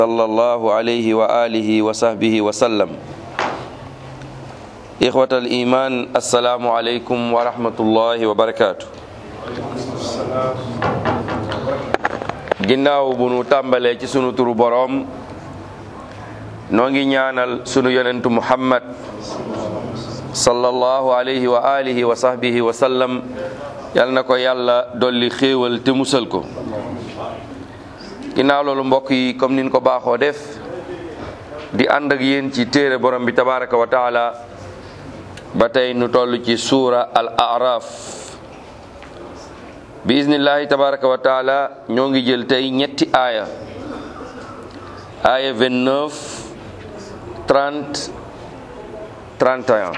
sallallahu alayhi wa alihi wa sahbihi wa sallam. Ikhwatal iman, assalamu alaykum wa rahmatullahi wa barakatuh. Ginnaaw bu nu tàmbalee ci sunu turu boroom, noo ngi ñaanal sunu yonentu Muhammad sallallahu alayhi wa alihi wa sahbihi wa sallam, yal na ko yàlla dolli xéewal te musal ko. ginnaaw loolu mbokk yi, comme niñ ko baaxoo def di ànd ak yéen ci téere borom bi tabaraka wa taala, ba tey nu toll ci suura al araf bi iznillahi tabaraka wa taala. ñoo ngi jël tey ñetti aaya 29 30 31.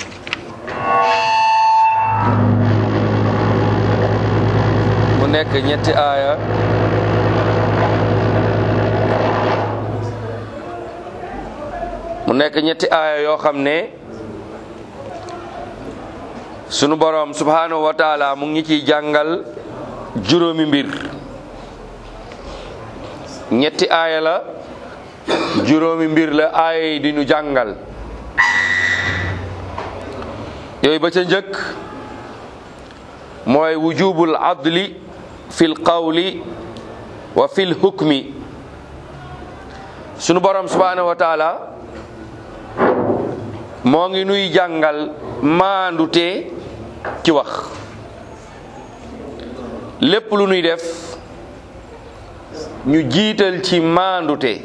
mu nekk ñetti aaya yoo xam ne sunu boroom subhanahu wa taala mu ngi ciy jàngal juróomi mbir. ñetti aaya la, juróomi mbir la aaya yi di nu jàngal. yooyu ba ca njëkk mooy wujubul adli fil qawli wa fil hukmi. sunu boroom subhanahu wa taala moo ngi nuy jàngal maandute ci wax. lépp lu nuy def ñu jiital ci maandute.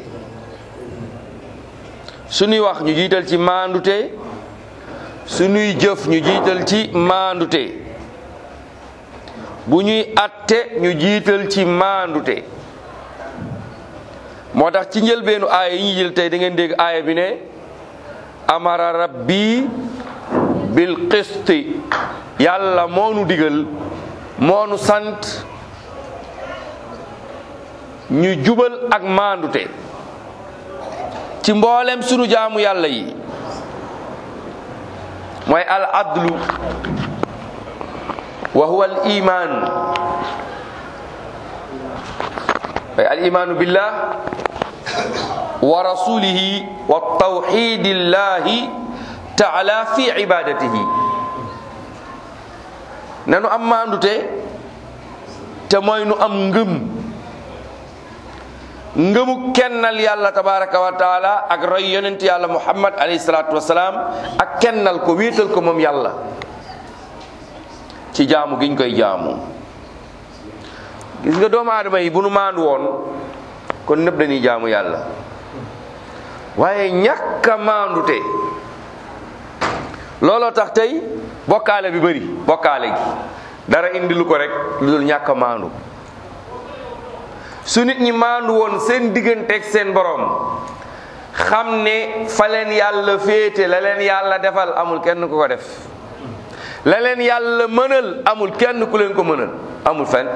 sunuy wax ñu jiital ci maandute, sunuy jëf ñu jiital ci maandute, bu ñuy atte ñu jiital ci maandute. moo tax ci njëlbeenu aaya yi ñu jël tey da ngeen dégg aaya bi ne amara rabbi bil qisti. yàlla moo nu digal, moo nu sant ñu jubal ak maandute ci mboolem sunu jaamu yàlla yi. mooy al adlu wa huwa al iman, mooy al imanu billah wa rasulihi wa tawxidillahi taala fi ibadatihi. nanu am maandute te mooy nu am ngëmu kennal yàlla tabaraka wa taala ak roy yonent yàlla muhammad alayhi salatu wasalaam, ak kennal ko, wéetal ko moom yàlla ci jaamu giñ koy jaamu. gis nga doomu aadama yi bu nu maandu woon kon nëpp dañuy jaamu yàlla. waaye ñàkk a maandute looloo tax tey bokkaale bi bëri. bokkaale gi dara indi lu ko rek lu dul ñàkk a maandu. su nit ñi maandu woon seen digganteeg seen borom, xam ne fa leen yàlla féete, la leen yàlla defal amul kenn ku ko def, la leen yàlla mënal amul kenn ku leen ko mënal, amul fenn.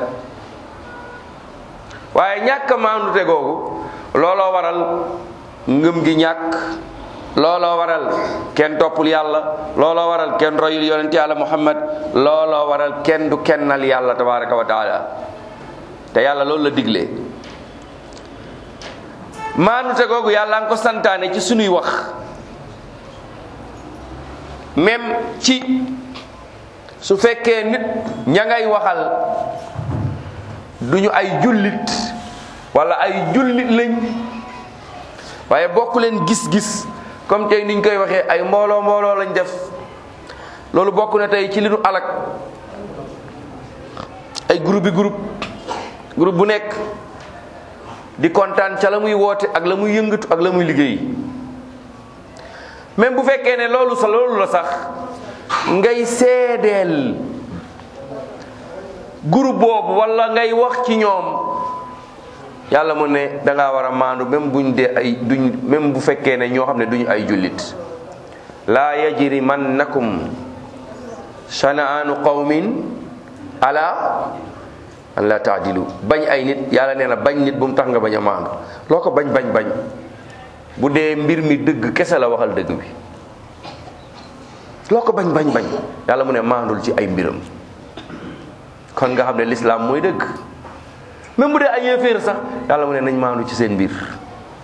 waaye ñàkk a maandute googu looloo waral ngëm gi ñàkk, looloo waral kenn toppul yàlla, looloo waral kenn royul yonent yàlla muhammad, looloo waral kenn du kennal yàlla tabaraka wa taala. te yàlla loolu la diglee. maandute googu yàlla nga ko santaane ci sunuy wax, même ci su fekkee nit ña ngay waxal duñu ay jullit wala ay jullit lañ, waaye bokk leen gis-gis, comme tey niñ koy waxee ay mbooloo lañ def. loolu bokk na tey ci li nu alak ay groupe bu nekk di kontaan ca la muy woote ak la muy yëngatu ak la muy liggéey. même bu fekkee ne loolu la sax ngay seedeel groupe boobu wala ngay wax ci ñoom, yàlla mu ne dangaa war a maandu même même bu fekkee ne ñoo xam ne duñu ay jullit. laa yajrimannakum shana'aanu qawmin ala an la taadilu. bañ ay nit, yàlla nee na bañ nit bu mu tax nga bañ a maandu. loo ko bañ bu dee mbir mi dëgg kese la, waxal dëgg bi. loo ko bañ yàlla mu ne maandul ci ay mbiram. kon nga xam ne l'islam mooy dëgg. même bu dee ay yéeféer sax yàlla mu ne nañ maandu ci seen mbir.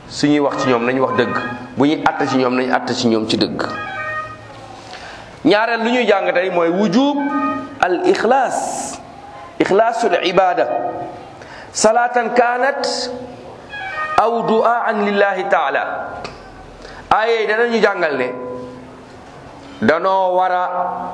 suñuy wax ci ñoom nañ wax dëgg, bu ñuy àtt ci ñoom nañ àtt ci ñoom ci dëgg. ñaareel lu ñuy jàng tey mooy wujub al ixlaas, ixlaasul ibada, salaatan kaanat aw du'aan lillahi taala. aaye danañu jàngal ne danoo war a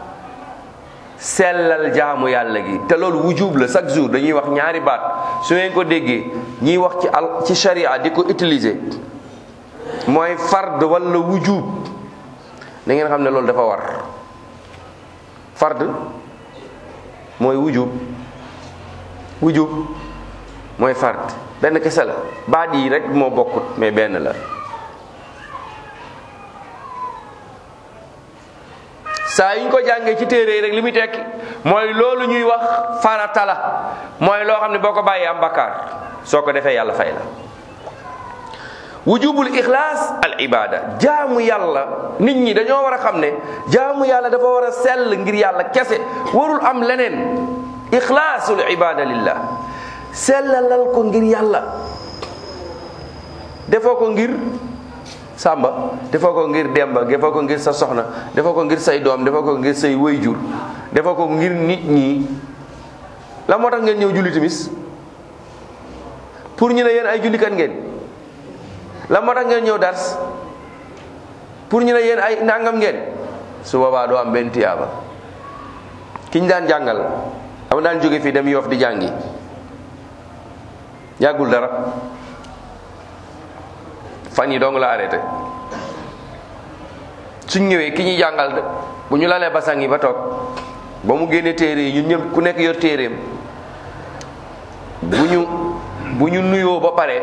sellal jaamu yàlla gi, te loolu wujub la. chaque jour dañuy wax ñaari baat, su ngeen ko déggee ñiy wax ci sharia di ko utiliser mooy fard wala wujub, da ngeen xam ne loolu dafa war. fard mooy wujub, wujub mooy fard, benn kese la. baat yi rek moo bokkut mais benn la. saa yuñ ko jàngee ci téere yi rek li muy tekki mooy loolu ñuy wax farata la, mooy loo xam ne boo ko bàyyee am bakkaar, soo ko defee yàlla fay la. wujubul ixlaas al ibada, jaamu yàlla, nit ñi dañoo war a xam ne jaamu yàlla dafa war a sell ngir yàlla kese, warul am leneen. ixlaasul ibada lillah, sellalal ko ngir yàlla, defoo ko ngir Samba, defoo ko ngir Demba, defoo ko ngir sa soxna, defoo ko ngir say doom, defoo ko ngir say wayjur, defoo ko ngir nit ñi. la moo tax ngeen ñëw julli timis pour ñu ne yéen ay jullikat ngeen. la moo tax ngeen ñëw dars pour ñu ne yéen ay nangam ngeen. su boobaa doo am benn tiyaaba. ki ñu daan jàngal am daan jóge fii dem Yoff di jàngi, yàggul dara, fan yi dong la arrêté. suñ ñëwee ki ñuy jàngal bu ñu lalee basang yi ba toog, ba mu génnee téere yi ñun ñëpp ku nekk yor téereem, bu ñu nuyoo ba pare,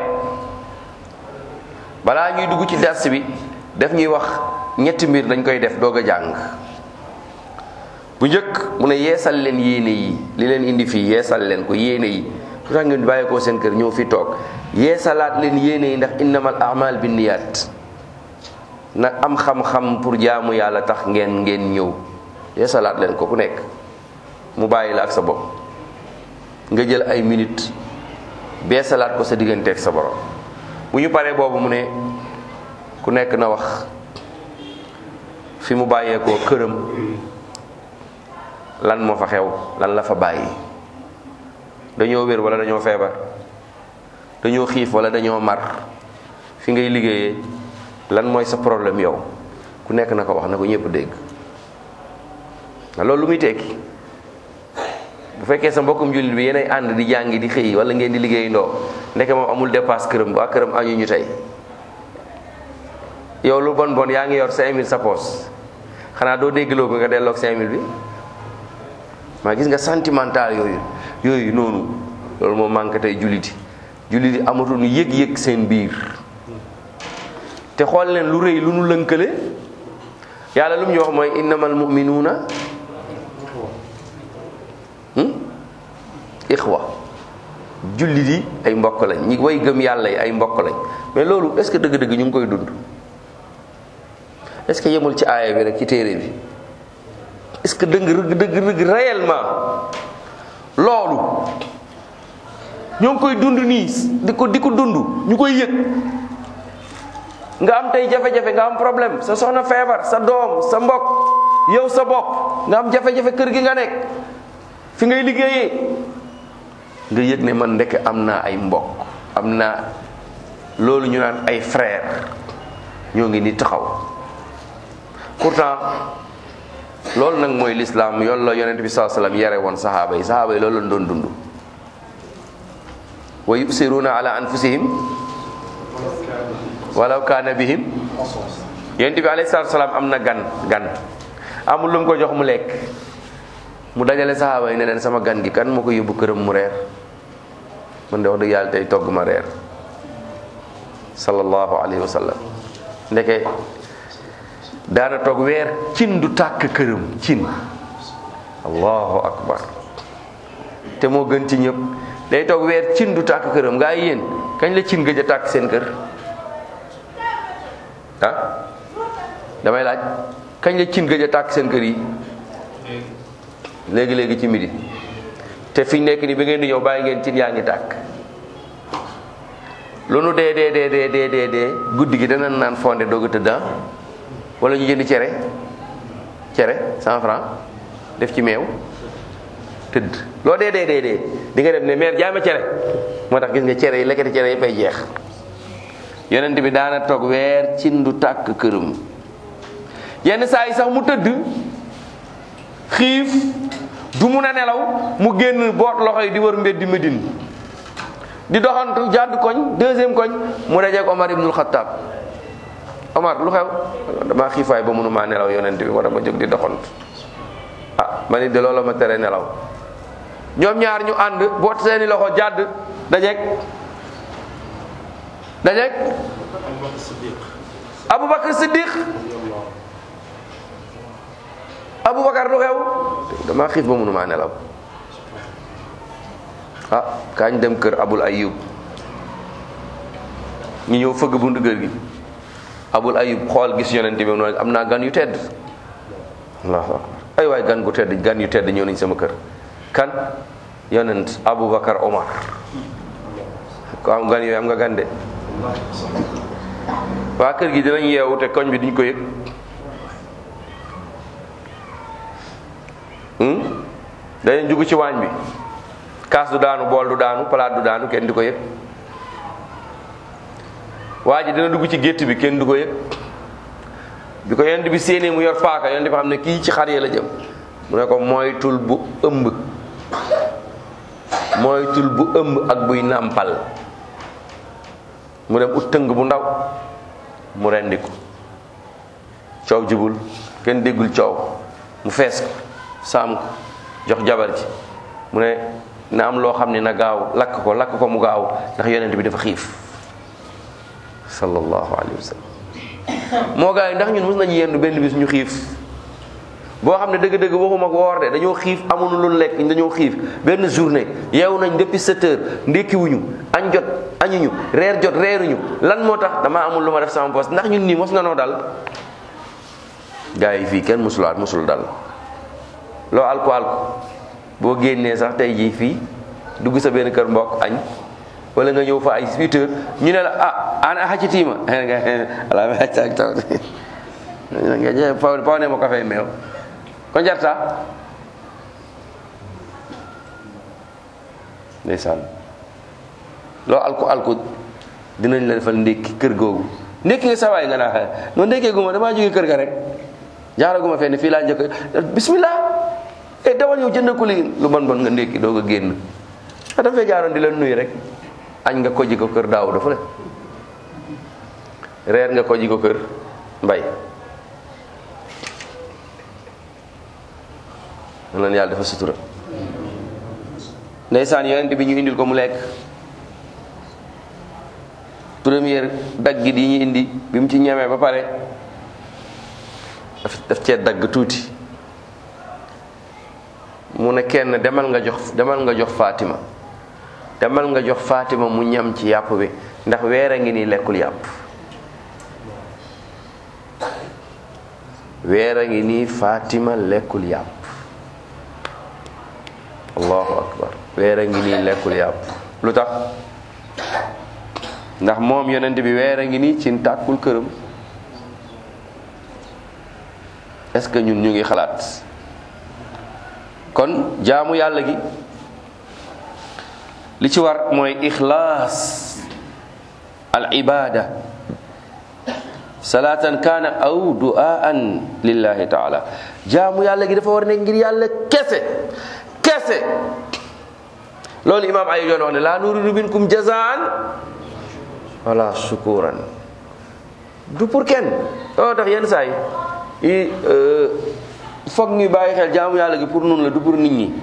balaa ñuy dugg ci dars bi daf ñuy wax ñetti mbir dañ koy def doog a jàng. bu njëkk mu ne yeesal leen yéene yi, li leen indi fii yeesal leen ko, yéene yi. lu tax ngeen bàyyi ko seen kër ñëw fi toog, yeesalaat leen yéene yi, ndax innamal a'mal binniyat. na am xam-xam pour jaamu yàlla tax ngeen ñëw, yeesalaat leen ko ku nekk, mu bàyyi la ak sa bopp, nga jël ay minutes beesalaat ko sa digganteeg sa borom. bu ñu paree boobu mu ne ku nekk na wax fi mu bàyyeekoo këram, lan moo fa xew, lan la fa bàyyi, dañoo wér wala dañoo feebar, dañoo xiif wala dañoo mar, fi ngay liggéeyee lan mooy sa problème yow, ku nekk na ko wax na ko ñëpp dégg. loolu lu muy tekki, bu fekkee sa mbokkum jullit bi yéenay ànd di jàngi di xëy wala ngeen di liggéey ndoo, ndeke moom amul dépasse këram, waa këram añu ñu tey, yow lu bon bon yaa ngi yor 5000 sa poos, xanaa doo déggloo ko nga delloog 5000 bi. maa gis nga sentimental yooyu noonu, loolu moo manqué tey julliti amatuñu yëg-yëg seen biir. te xool leen lu rëy lu nu lënkale, yàlla lu mu ñu wax mooy innamal mu'minuuna ixwa, jullit yi ay mbokk lañ, ñi way gëm yàlla yi ay mbokk lañ. mais loolu est-ce que dëgg-dëgg ñu ngi koy dund? est-ce que yemul ci aaya bi rek ci téere bi? est-ce que dëgg réellement loolu ñoo ngi koy dund nii, di ko dund, ñu koy yëg? nga am tey jafe-jafe, nga am problème, sa soxna feebar, sa doom, sa mbokk, yow sa bopp, nga am jafe-jafe kër gi nga nekk, fi ngay liggéeyee, nga yëg ne man ndeke am naa ay mbokk, am naa loolu ñu naan ay frère, ñoo ngi ni taxaw. pourtant loolu nag mooy l'islam, yoon la yonent bi sallallahu alayhi wasallam yare woon saxaaba yi loolu lañ doon dund. wa yusiruna ala anfusihim walaw kaana bihim. yonent bi alayhi salaam am na gan amul lu mu ko jox mu lekk, mu dajale saxaaba yi ne leen sama gan gi kan moo ko yóbbu këram mu reer, man de wax dëgg yàlla tey togg ma reer. sallallahu alayhi wa sallam ndeke daana toog weer cin du tàkk këram, cin, allahu akbar, te moo gën ci ñëpp. day toog weer cin du tàkk këram. gaa yi yéen kañ la cin gëj a tàkk seen kër? ah damay laaj, kañ la cin gëj a tàkk seen kër yi? léegi ci midi. te fi ñu nekk ni bi ngeen di ñëw bàyyi ngeen cin yaa ngi tàkk. lu nu dee guddi gi dana naan fonde doog a tëdd wala ñu jënd cere 100 francs def ci meew tëdd loo dee di nga dem ne mère jaay ma cere. moo tax gis nga cere yi lekkati cere yi fay jeex. yonent bi daana toog weer ci ndu tàkk këram yenn saa yi sax mu tëdd xiif du mun a nelaw mu génn boot loxo yi di wër mbeddi Medine di doxantu jàdd koñ deuxième koñ mu dajeek Omar ibnul Xattaab. Omar lu xew damaa xiifaay ba mënumaa nelaw yonent bi war a ma jóg di doxantu ma ni de loolu ma tere nelaw. ñoom ñaar ñu ànd boot seeni loxo jàdd dajeek Abubakar Siddiq. Abubakar lu xew damaa xiif ba mënumaa nelaw. kañ dem kër Abul Ayyub ñu ñëw fëgg buntu kër gi. Abul Ayyub xool gis yonent bi noonu am naa gan yu tedd. Allahu akbar ay waay gan yu tedd ñëw nañ sama kër. kan yonent Abubakar Omar ko am gan yooyu am nga gan de. waa kër gi dinañ yeewu te koñ bi duñ ko yëg. dañuy dugg ci waañ bi kaas du daanu bool du daanu palaat du daanu kenn du ko yëg. waa ji dina dugg ci gétt bi kenn du ko yëg. bi ko yonent bi séenee mu yor paaka yonent bi xam ne kii ci xar yi la jëm mu ne ko moytul bu ëmb ak buy nàmpal. mu dem ut tëng bu ndaw mu rendi ko coow jibul kenn déggul coow mu fees ko saam ko jox jabar ji mu ne na am loo xam ne na gaaw lakk ko mu gaaw ndax yonent bi dafa xiif sallallahu alayhi wa sallam. moo gaa yi ndax ñun mës nañu yendu benn bis ñu xiif boo xam ne dëgg-dëgg waxuma ko woor de dañoo xiif amuñu lu lekk dañoo xiif benn journée yeewu nañ depuis 7 heures ndékkiwuñu añ jot añuñu reer jot reeruñu lan moo tax damaa amul lu ma def sama poste ndax ñun nii mos na noo dal. gaa yi fii kenn mosul dal loo alko boo génnee sax tey jii fii dugg sa benn kër mbokk añ wala nga ñëw fa ay 8 heures ñu ne la ana haccitiima ala mi haccaak taw nga je pawne mo kafe meew ko jarta ndeysaan loo alko dinañ la defal ndékki kër googu ndékki nga sawaay nga naa noonu ndékkee guma damaa jóge kër ga rek jaaraguma fenn fii laa njëkk bismillah dawal ñëw jënd ko li lu bon nga ndékki doog a génn dafa fee jaaroon di la nuyu rek añ nga ko ji ko kër daaw dafa le reer nga ko ji ko kër mbay lan yàlla dafa sutura ndeysaan yonent bi ñu indil ko mu lekk première daggit yi ñu indi bi mu ci ñemee ba pare daf cee dagg tuuti mu ne kenn demal nga jox Fatima demal nga jox Fatima mu ñam ci yàpp bi ndax weer a ngi nii lekkul yàpp weer a ngi nii Fatima lekkul yàpp allahu akbar weer a ngi nii lekkul yàpp lu tax ndax moom yonent bi weer a ngi nii ci tàkkul këram. est-ce que ñun ñu ngi xalaat kon jaamu yàlla gi li ci war mooy ixlaas al ibada salatan kana aw du'aan lillahi taala jaamu yàlla gi dafa war ne ngir yàlla kese loolu imam ay doon wax ne la nuridu minkum jazaan wala shukuran du pour kenn loolu tax yenn saa yi foog ñuy bàyyi xel jaamu yàlla gi pour nun la du pour nit ñi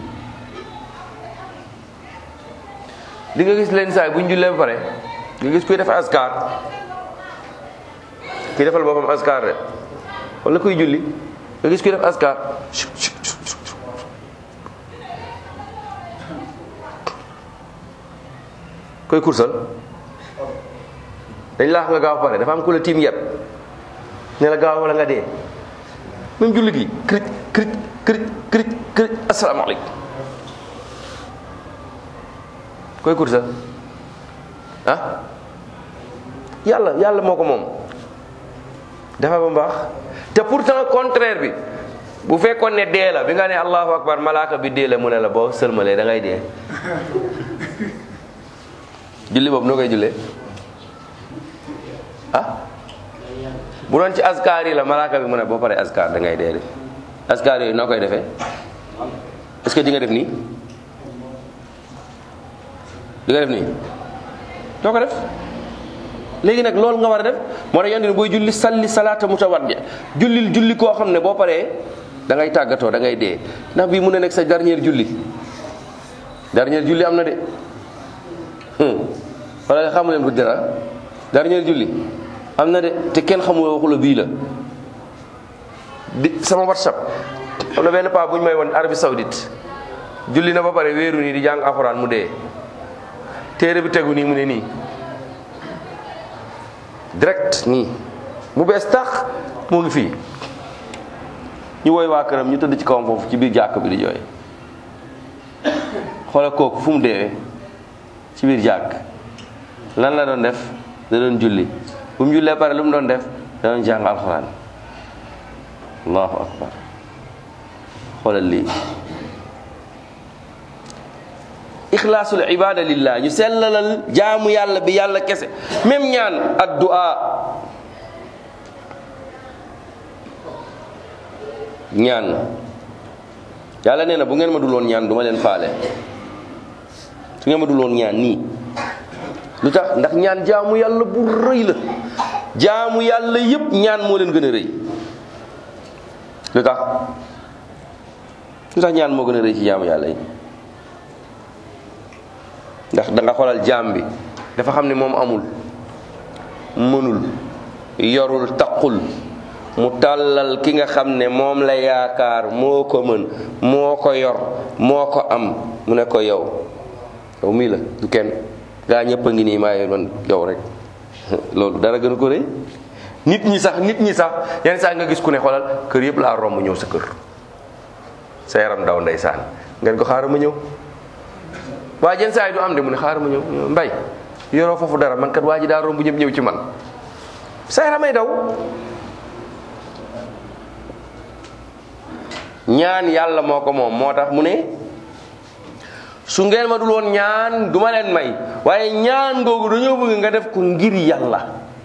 li nga gis leen saa yi bu ñu jullee ba pare nga gis kuy def askar kuy defal boppam askar de wala kuy julli nga gis kuy def askar koy kursal dañ laax nga gaaw pare dafa am ku la tiim yet ne la gaaw wala nga dee même julli gi kërij kërij asalaamaaleykum koy kursal yàlla moo ko moom. dafa ba mbaax te pourtant contraire bi bu fekkoon ne dee la bi nga ne allahu akbar malaaka bi dee la mu ne la boo sëlmalee da ngay dee. julli boobu noo koy jullee bu doon ci askar yi la malaaka bi mu ne boo paree askar da ngay dee de askar yooyu noo koy defee est-ce que di nga def nii doo ko def. léegi nag loolu nga war a def moo tax yandi booy julli salli salaata mutawaddi julli koo xam ne boo paree da ngay tàggatoo da ngay dee ndax bii mun na nekk sa dernier julli am na de wala xamu leen ko dara dernier julli am na de te kenn xamul waxula bii la di sama WhatsApp am na benn paa bu ñu may woon Arabie Saoudite julli na ba pare wéeru nii di jàng alxuraan mu dee téere bi tegu nii mu ne nii direct nii mu bees tax moo ngi fii ñu woy waa këram ñu tëdd ci kawam foofu ci biir jàkk bi di jooy xoolal kooku fu mu deewee ci biir jàkk lan la doon def da doon julli bu mu jullee pare lu mu doon def da doon jàng alxuraan allahu akbar xoolal lii ixlaasul ibada lillah ñu sellalal jaamu yàlla bi yàlla kese même ñaan addu'a ñaan yàlla nee na bu ngeen ma dul woon ñaan du ma leen faale su ngeen ma dul woon ñaan nii lu tax ndax ñaan jaamu yàlla bu rëy la jaamu yàlla yépp ñaan moo leen gën a rëy lu tax ñaan moo gën a rëy ci jaamu yàlla yi ndax da nga xoolal jaam bi dafa xam ne moom amul mënul yorul taqul mu tàllal ki nga xam ne moom la yaakaar moo ko mën moo ko yor moo ko am mu ne ko yow mii la du kenn gaa ñëpp a ngi nii maa man yow rek loolu dara gën a ko rëy nit ñi sax yenn saa nga gis ku ne xoolal kër yëpp laa romb ñëw sa kër sa yaram daw ndeysaan ngeen ko xaaral ma ñëw waa jenn saa yi du am de mu ne xaaral ma ñëw mbay yoroo foofu dara man kat waa ji daa romb ñëpp ñëw ci man sa yaramay daw. ñaan yàlla moo ko moom moo tax mu ne su ngeen ma dul woon ñaan du ma leen may waaye ñaan googu dañoo bëgg nga def ko ngir yàlla.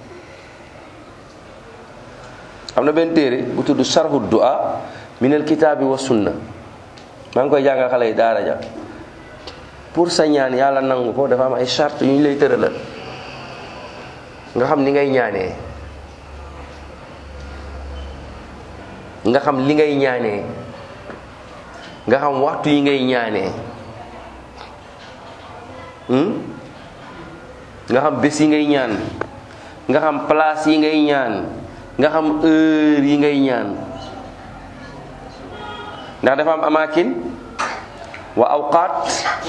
am na benn téere bu tudd sharhu du'a min al kitaabi wa sunna maa ngi koy jàngal xale yi daara ja pour sa ñaan yàlla nangu ko dafa am ay charte yu ñu lay tëralal nga xam ni ngay ñaanee nga xam li ngay ñaanee nga xam waxtu yi ngay ñaanee nga xam bés yi ngay ñaan nga xam place yi ngay ñaan nga xam heure yi ngay ñaan ndax dafa am amakin wa awqaat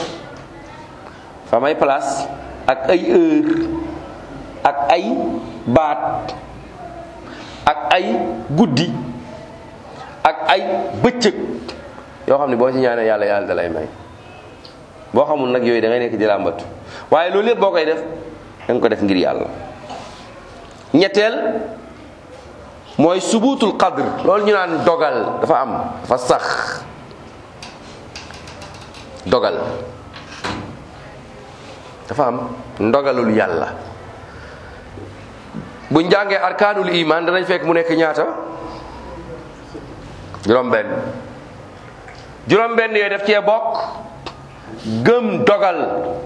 fa may place ak ay heure ak ay baat ak ay guddi ak ay bëccëg yoo xam ne boo ci ñaanee yàlla da lay may boo xamul nag yooyu da ngay nekk di làmbatu waaye loolu yëpp boo koy def da nga ko def ngir yàlla. ñetteel mooy subutul qadr loolu ñu naan dogal dafa am dafa sax dogal dafa am ndogalul yàlla buñ jàngee arkaanul iman danañ fekk mu nekk ñaata juróom-benn yooyu def cee bokk gëm dogal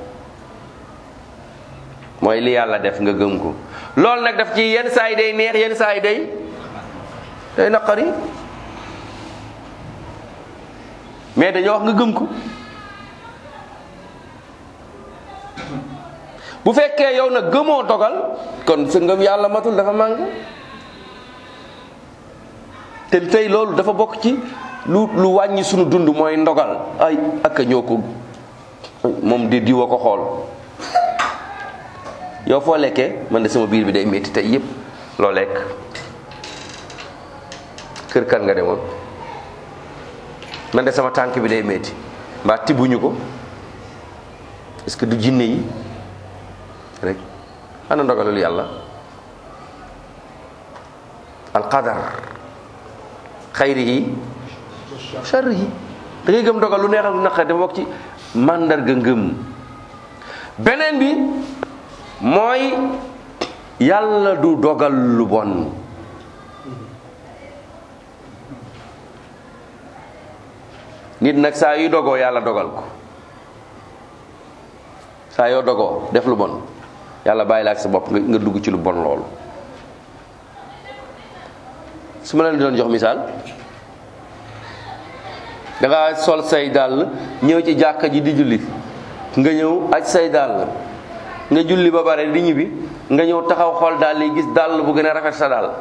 mooy li yàlla def nga gëm ko loolu nag daf ci yenn saa yi day neex yenn saa yi day naqari mais dañoo wax nga gëm ko bu fekkee yow nag gëmoo dogal kon sa ngëm yàlla matul dafa mànk te tey loolu dafa bokk ci lu wàññi sunu dund mooy ndogal ay ak ñoo ko moom di diwa ko xool yow foo lekkee man de sama biir bi day métti tey yépp loo lekk kër kan nga demoon man de sama tànk bi day métti mbaa tibbuñu ko est-ce que du jinne yi rek ana ndogalul yàlla alqadar xayrihi sharrihi. da ngay gëm dogal lu neex ak lu naqari dafa bokk ci màndarga ngëm. beneen bi mooy yàlla du dogal lu bon. nit nag saa yu dogoo yàlla dogal ko, saa yoo dogoo def lu bon yàlla bàyyi la ak sa bopp nga dugg ci lu bon loolu. su ma leen doon jox misaal, da nga sol say dàll ñëw ci jàkka ji di julli, nga ñëw aj say dàll nga julli ba bare di ñibbi, nga ñëw taxaw xool dàll yi gis dàll bu gën a rafet sa dàll.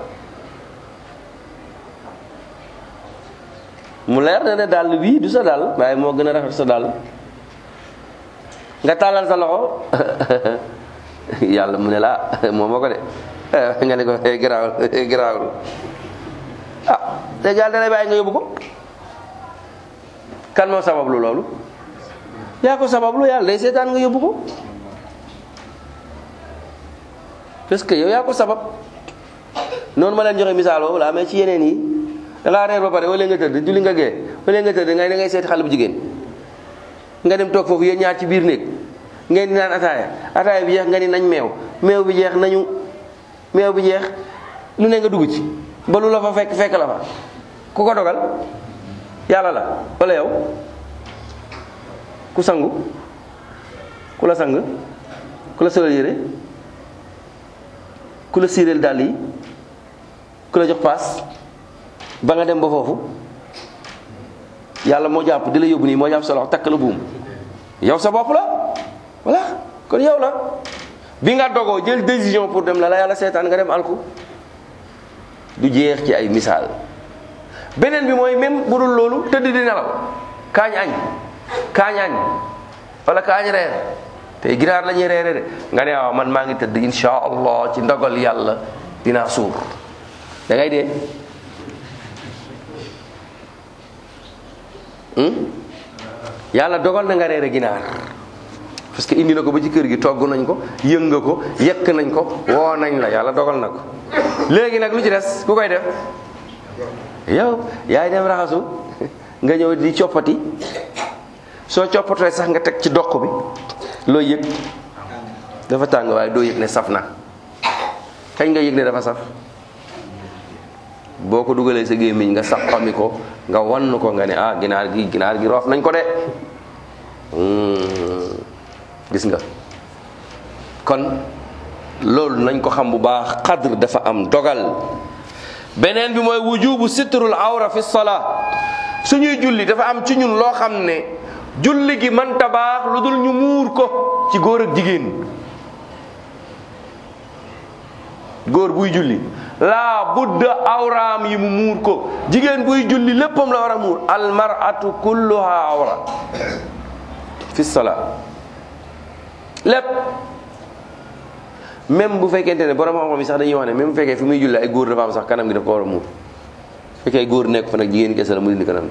mu leer na ne dàll bii du sa dàll waaye moo gën a rafet sa dàll. nga tàllal sa loxo yàlla mu ne la moom moo ko de nga ne ko garaawul ah te yàlla da lay bàyyi nga yóbbu ko. kan moo sabablu loolu? yaa ko sabablu, yàlla day seetaan nga yóbbu ko parce que yow yaa ko sabab. noonu ma leen joxe misaal boobu la amee ci yeneen yi. da ngaa reer ba pare wala nga tëdd julli nga gee wala nga tëdd ngay da ngay seeti xale bu jigéen nga dem toog foofu yéen ñaar ci biir néeg ngeen di naan ataaya bi jeex nga ni nañ meew bi jeex nañu meew bi jeex lu ne nga dugg ci ba lu la fa fekk la fa. ku ko dogal? yàlla la wala yow? ku sangu? ku la sang? ku la solal yére? ku la siireel dàll yi? ku la jox paas ba nga dem ba foofu? yàlla moo jàpp di la yóbbu nii, moo jàpp sa loxo takk la buum. yow sa bopp la voilà, kon yow la. bi nga dogoo jël décision pour dem la yàlla seetaan nga dem alku. du jeex ci ay misaal. beneen bi mooy même bu dul loolu tëdd di nelaw, kaañ añ wala kaañ reer, tey ginaar la ñuy reere de nga ne waaw man maa ngi tëdd insha allah ci ndogal yàlla dinaa suur. da ngay dee. yàlla dogal na nga reere ginaar parce que indi na ko ba ci kër gi, togg nañ ko, yëng nga ko, yekk nañ ko, woo nañ la, yàlla dogal na ko. léegi nag lu ci des ku koy def? yow yaay dem raxasu nga ñëw di coppati. soo coppatee sax nga teg ci doq bi looy yëg? dafa tàng waaye doo yëg ne saf na. kañ nga yëg ne dafa saf? boo ko dugalee sa gémmiñ nga saxami ko, nga wann ko, nga ne ah ginaar gi roof nañ ko de. gis nga kon loolu nañ ko xam bu baax. qadr dafa am dogal. beneen bi mooy wujubu sitrul awra fi salaa. suñuy julli dafa am ci ñun loo xam ne julli gi mënta baax lu dul ñu muur ko ci góor ak jigéen. góor buy julli laa budda awraam yi mu muur ko. jigéen buy julli léppam la war a muur. al mar'atu kulluha awra fi salaa. lépp. même bu fekkente ne borom xam-xam yi sax dañuy wax ne même bu fekkee fi muy julli ay góor dafa am sax kanam gi daf ko war a muur. fekkee góor nekk fa nag jigéen kese la mu dindi kanam.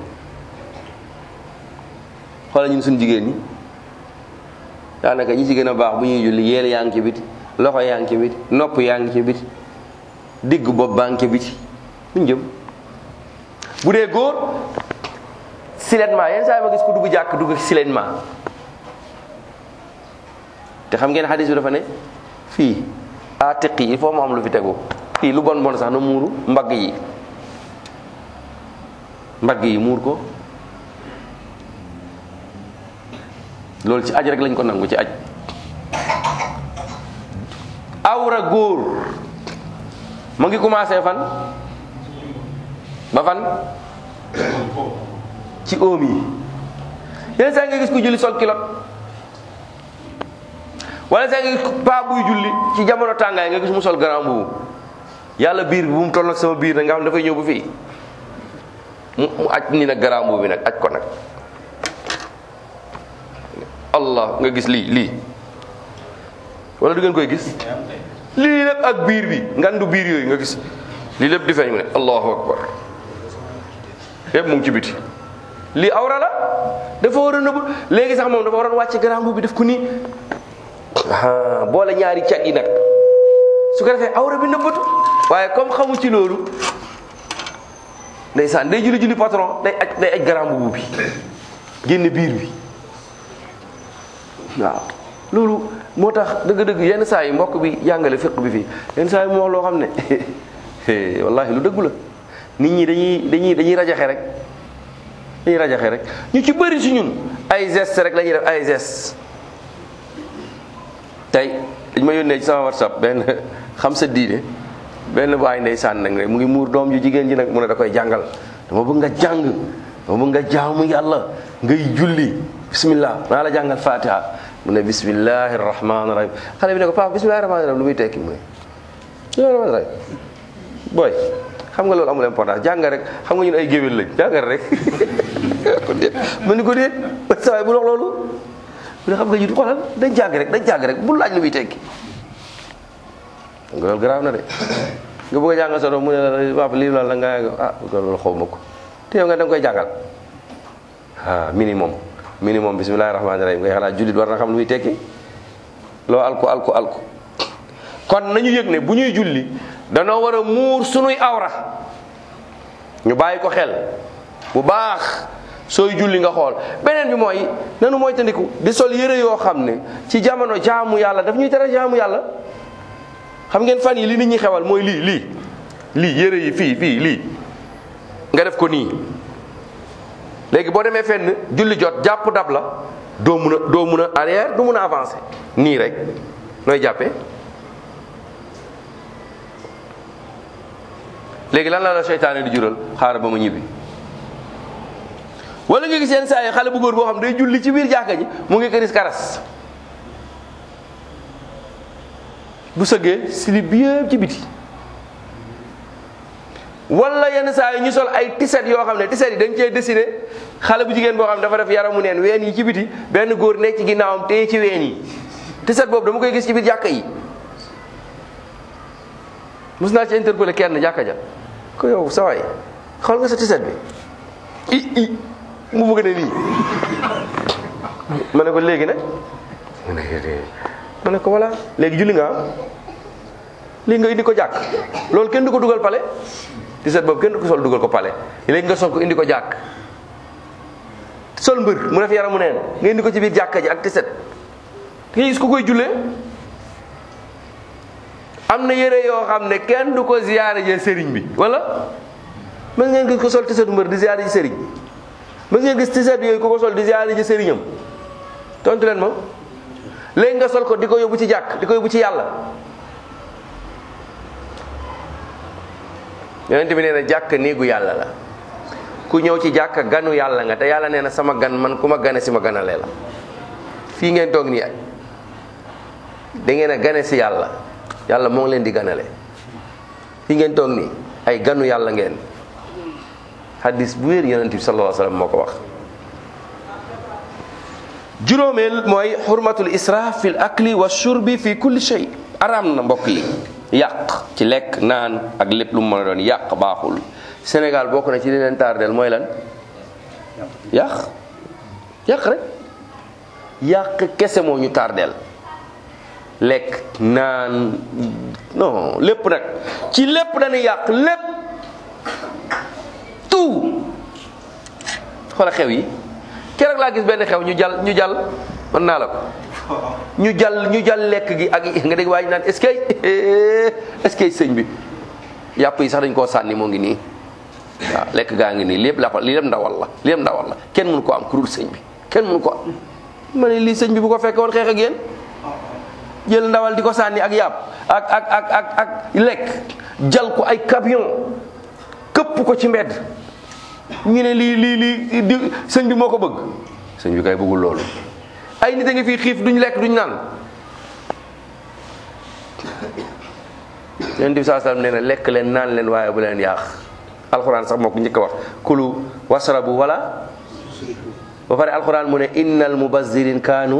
xoolal ñun suñu jigéen ñi daanaka ñi ci gën a baax bu ñuy julli yeel yaa ngi ci biti, loxo yaa ngi ci biti, nopp yaa ngi ci biti, digg bopp baa ngi ci biti. luñ jëm? bu dee góor siletement, yenn saa yi ma gis ku dugg jàkk dugg siletement. te xam ngeen xadis bi dafa ne fii atiq yi il faut mu am lu fi tegu. fii lu bon bon sax na muuru mbagg yi muur ko. loolu ci aj rek lañ ko nangu, ci aj. awra góor mu ngi commencé fan ba fan? ci oom yi. yenn saa nga gis ku julli sol kilot, wala saa nga gis paa buy julli ci jamono tàngaay nga gis mu sol grand mbubu. yàlla biir bi bu mu toll nag sama biir nag nga xam dafay ñëw bu fii mu aj ni nag grand mbubu bi nag aj ko nag. allah nga gis lii wala du ngeen koy gis? lii lépp ak biir bi ngandu biir yooyu nga gis lii lépp di feeñ mu ne allahu akbar. yépp mu ngi ci biti. lii awra la, dafa war a nëbb. léegi sax moom dafa waroon wàcce grand mbubu bi def ko nii boole ñaari cat yi nag su ko defee awra bi nëbbatu. waaye comme xamu ci loolu ndeysaan day julli patron day aj garam bu bi génn biir bi waaw. loolu moo tax dëgg-dëgg yenn saa yi mbokk bi jàngale fiq bi fii yenn saa yi mu wax loo xam ne wallahi lu dëggu la. nit ñi dañuy rajaxe rek ñu ci bëri si ñun ay geste rek la ñuy def ay geste. tey dañ ma yónnee ci sama WhatsApp benn xam sa diine benn baay ndeysaan nag rek mu ngi muur doom ju jigéen ji nag mu ne da koy jàngal dama bëgg nga jàng dama bëgg nga jaamu yàlla ngay julli bismillah naa la jàngal fatiha mu ne bismillahi rahmaani rahim xale bi ne ko papa bismillahi rahmaani rahim lu muy tekki mu ne bismillahi rahmaani rahim booy xam nga loolu amul importance jàngal rek xam nga ñun ay géwél lañ jàngal rek mu ni ko déet saa bu wax loolu mu ne xam nga ñu xoolal dañ jàng rek bu laaj lu muy tekki nga loolu garaaw na de nga bëgg a jàngal sa doom mu ne la papa lii loolu la nga loolu xaw ma ko te yow nga da nga koy jàngal minimum bismillahi rahmaani rahim ngay xalaat jullit war na xam lu muy tekki loo alku kon nañu yëg ne bu ñuy julli danoo war a muur sunuy awra ñu bàyyi ko xel bu baax sooy julli nga xool. beneen bi mooy nanu mooy tandiku di sol yëre yoo xam ne ci jamono jaamu yàlla daf ñuy tere jaamu yàlla. xam ngeen fan yi li nit ñi xewal mooy lii yëre yi fii lii nga def ko nii léegi boo demee fenn julli jot jàpp dab la doo mun a arrière du mun a avancer nii rek nooy jàppee. léegi lan la seytaane di jural xaaral ba ma ñibbi wala nga gis yenn saa yi xale bu góor boo xam day julli ci biir jàkka ji mu ngi këris karas bu sëggee slip bi yëpp ci biti. wala yenn saa yi ñu sol ay tiset yoo xam ne tiset yi dañ cee dessiné xale bu jigéen boo xam ne dafa def yaramu neen ween yi ci biti benn góor nekk ci ginnaawam téye ci ween yi tiset boobu dama koy gis ci biir jàkka yi. mos naa ci interpellé kenn jàkka ja ko yow sa waay xool nga sa tiset bi mu bëgg ne nii ma ne ko léegi nag ma ne ko voilà léegi julli nga léegi nga indi ko jàkk loolu kenn du ko dugal pale tiset boobu kenn du ko sol dugal ko pale léegi nga sol ko indi ko jàkk sol mbër mu def yaramu neen nga indi ko ci biir jàkka ji ak tiset nga gis ku koy jullee. am na yére yoo xam ne kenn du ko ziyaare ji sëriñ bi wala mën ngeen gis ko sol tisetu mbër di ziyaare ji sëriñ mën ngeen gis tiset yooyu ku ko sol di ziyaare ji sëriñam tontu leen ma léegi nga sol ko di ko yóbbu ci jàkk di ko yóbbu ci yàlla. yonent bi nee na jàkk néegu yàlla la ku ñëw ci jàkk ganu yàlla nga te yàlla nee na sama gan man ku ma gane si ma ganalee la. fii ngeen toog nii da ngeen a gane si yàlla yàlla moo ngi leen di ganale fii ngeen toog nii ay ganu yàlla ngeen. hadis bu wér yonent bi sallallahu alayhi wa sallam moo ko wax. juróomeel mooy xurmatul israaf fil akli wa shurbi fi kulli shay. araam na mbokk yi yàq ci lekk naan ak lépp lu mu mën a doon yàq baaxul. Sénégal bokk na ci li leen tardeel mooy lan yàq rek yàq kese moo ñu tardeel. lekk naan non lépp nag ci lépp dañuy yàq lépp tout. xoola xew yi keroog laa gis benn xew ñu jal mën naa la ko ñu jal lekk gi ak nga dégg waa ji naan est-ce que sëñ bi yàpp yi sax dañ koo sànni moo ngi nii waaw lekk gaa ngi nii lépp ndawal la kenn mënu ko am ku dul sëñ bi kenn mënu ko am. ma ne lii sëñ bi bu ko fekkee woon xeex ak yéen jël ndawal di ko sànni ak yàpp ak lekk jal ko ay camion këpp ko ci mbedd ñu ne lii di sëñ bi moo ko bëgg. sëñ bi kay bëggul loolu. ay nit a ngi fii xiif duñ lekk duñ naan. Yonent bi sallallahu alayhi wasallam nee na lekk leen naan leen waaye bu leen yàq. alxuraan sax moo ko njëkk a wax kulu wasrabu wala ba pare alxuraan mu ne innal mubazzirin kaanu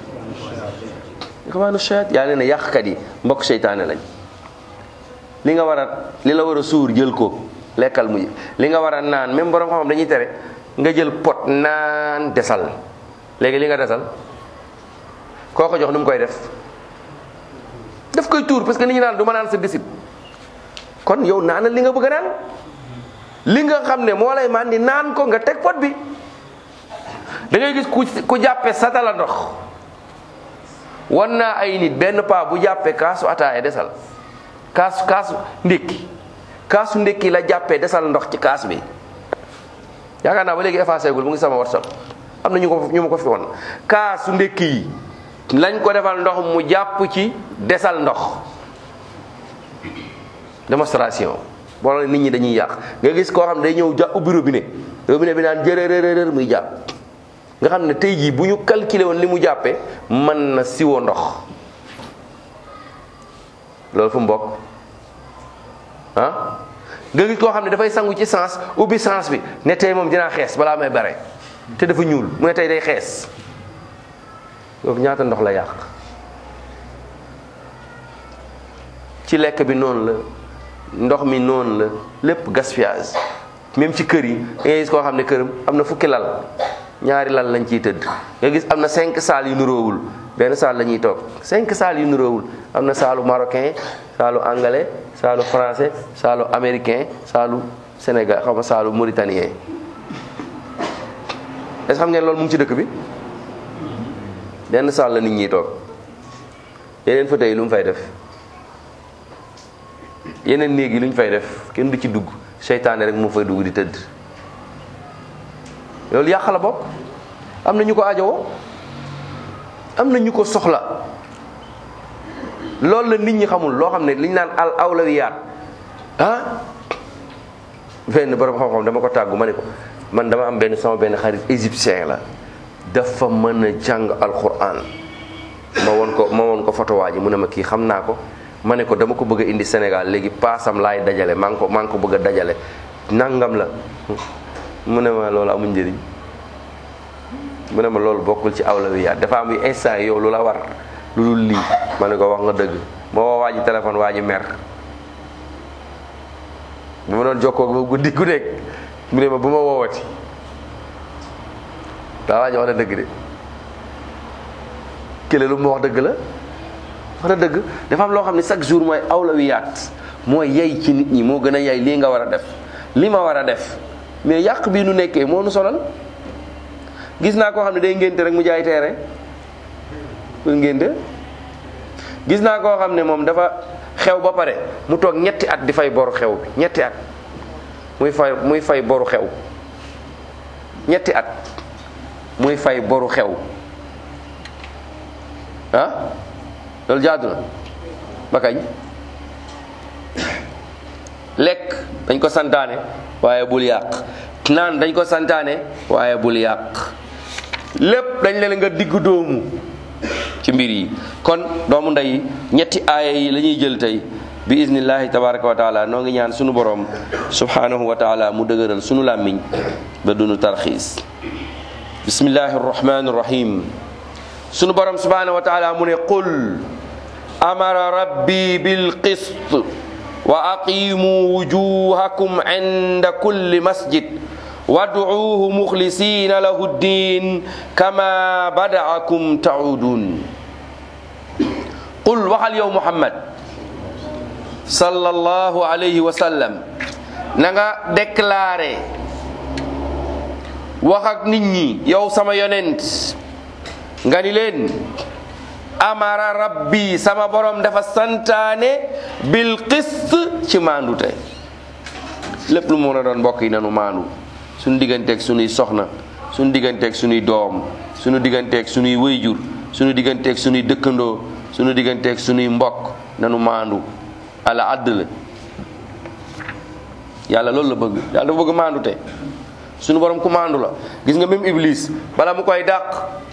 shayat yaa nee na yàqkat yi mbokk seytaane lañ. li la war a suur jël ko lekkal mujj li nga war a naan même borom xam-xam dañuy tere nga jël pot naan desal léegi li nga desal koo ko jox nu mu koy daf koy tuur parce que nit ñi naan du ma naan sa bisit kon yow naanal li nga bëgg a naan li nga xam ne moo lay mandi naan ko nga teg pot bi. da ngay gis ku jàppe satala ndox. wan naa ay nit benn paa bu jàppee kaasu ataaya desal kaasu ndékki la jàppee desal ndox ci kaas bi. yaakaar naa ba léegi effacé gul mu ngi sama WhatsApp am na ñu ma ko fi woon kaasu ndékki yi lañ ko defal ndox mu jàpp ci desal ndox. démonstration boo nit ñi dañuy yàq nga gis koo xam ne day ñëw ubbi robinet bi naan jërërërër muy jàpp nga xam ne tey jii bu ñu calculé woon li mu jàppee mën na siwo ndox loolu fu mu bokk ah. nga gis koo xam ne dafay sangu ci sens ubbi sens bi ne tey moom dinaa xees balaa may bare te dafa ñuul mu ne tey day xees kooku ñaata ndox la yàq. ci lekk bi noonu la ndox mi noonu la lépp gaspillage même ci kër yi da ngay gis koo xam ne këram am na fukki lal ñaari lal lañ ciy tëdd nga gis am na 5 salles yu nuroowul benn salle la ñuy toog 5 salles yu nuroowul am na saalu marocain saalu anglais saalu français saalu américain saalu Sénégal xaw ma saalu mauritanien est-ce que xam ngeen loolu mu ngi ci dëkk bi benn salle la nit ñiy toog yeneen fa tey lu mu fay def yeneen néeg yi lu ñu fay def kenn du ci dugg seytaane rek moo fay dugg di tëdd loolu yàq la bokk. am na ñu ko ajowoo am na ñu ko soxla loolu la nit ñi xamul loo xam ne li ñu naan al awlawiyaat ah. benn borom xam-xam dama ko tàggu ma ne ko man dama am sama benn xarit égyptien la dafa mën a jàng alquran ma woon ko photo waa ji mu ne ma kii xam naa ko. ma ne ko dama ko bëgg a indi Sénégal léegi paasam laay dajale maa ngi ko bëgg a dajale nangam la mu ne ma loolu amul njëriñ mu ne ma loolu bokkul ci awlawiyaat dafa am yu instant yow lu la war lu dul lii ma ne ko wax nga dëgg ma woo waa ji téléphone waa ji mer bu ma doon jokkoo ba guddi gu nekk mu ne ma bu ma woowati daa waa ji wax na dëgg de kële lu ma wax dëgg la wax na dëgg dafa am loo xam ne chaque jour mooy awlawiyaat mooy yey ci nit ñi moo gën a yey lii nga war a def li ma war a def mais yàq bii nu nekkee moo nu solal. gis naa koo xam ne day ngénte rek mu jaay teere pour ngénte gis naa koo xam ne moom dafa xew ba pare mu toog ñetti at di fay boru xew bi ñetti at muy fay boru xew ñetti at muy fay boru xew ah loolu jaadu na ba kañ. lekk dañ ko santaane waaye bul yàq naan dañ ko santaane waaye bul yàq lépp dañ leen nga diggu doomu ci mbir yi. kon doomu ndey ñetti aaya yi la ñuy jël tey bi iznillahi tabaraka wa taala noo ngi ñaan sunu borom subhanahu wa taala mu dëgëral sunu làmmiñ ba dunu tarxiis. bismillahi arrahmani arrahim sunu borom subhanahu wa taala mu ne qul amara rabbi bil qist wa aqimu wujuhakum inda kulli masjid wad'uuhu mukhlisina lahu ddin kama bada'akum ta'udun. qul waxal yow Muhammad sallallahu alayhi wa sallam na nga déclaré wax ak nit ñi yow sama yonent nga ni leen amara rabbi sama borom dafa santaane bil qist ci maandute. lépp lu mu mën a doon mbokk yi nanu maandu suñu digganteeg suñuy soxna suñu digganteeg suñuy doom suñu digganteeg suñuy wëyjur suñu digganteeg suñuy dëkkandoo suñu digganteeg suñuy mbokk nanu maandu. ala adl yàlla loolu la bëgg yàlla dafa bëgg maandute. suñu borom ku maandu la. gis nga même Iblis bala mu koy dàq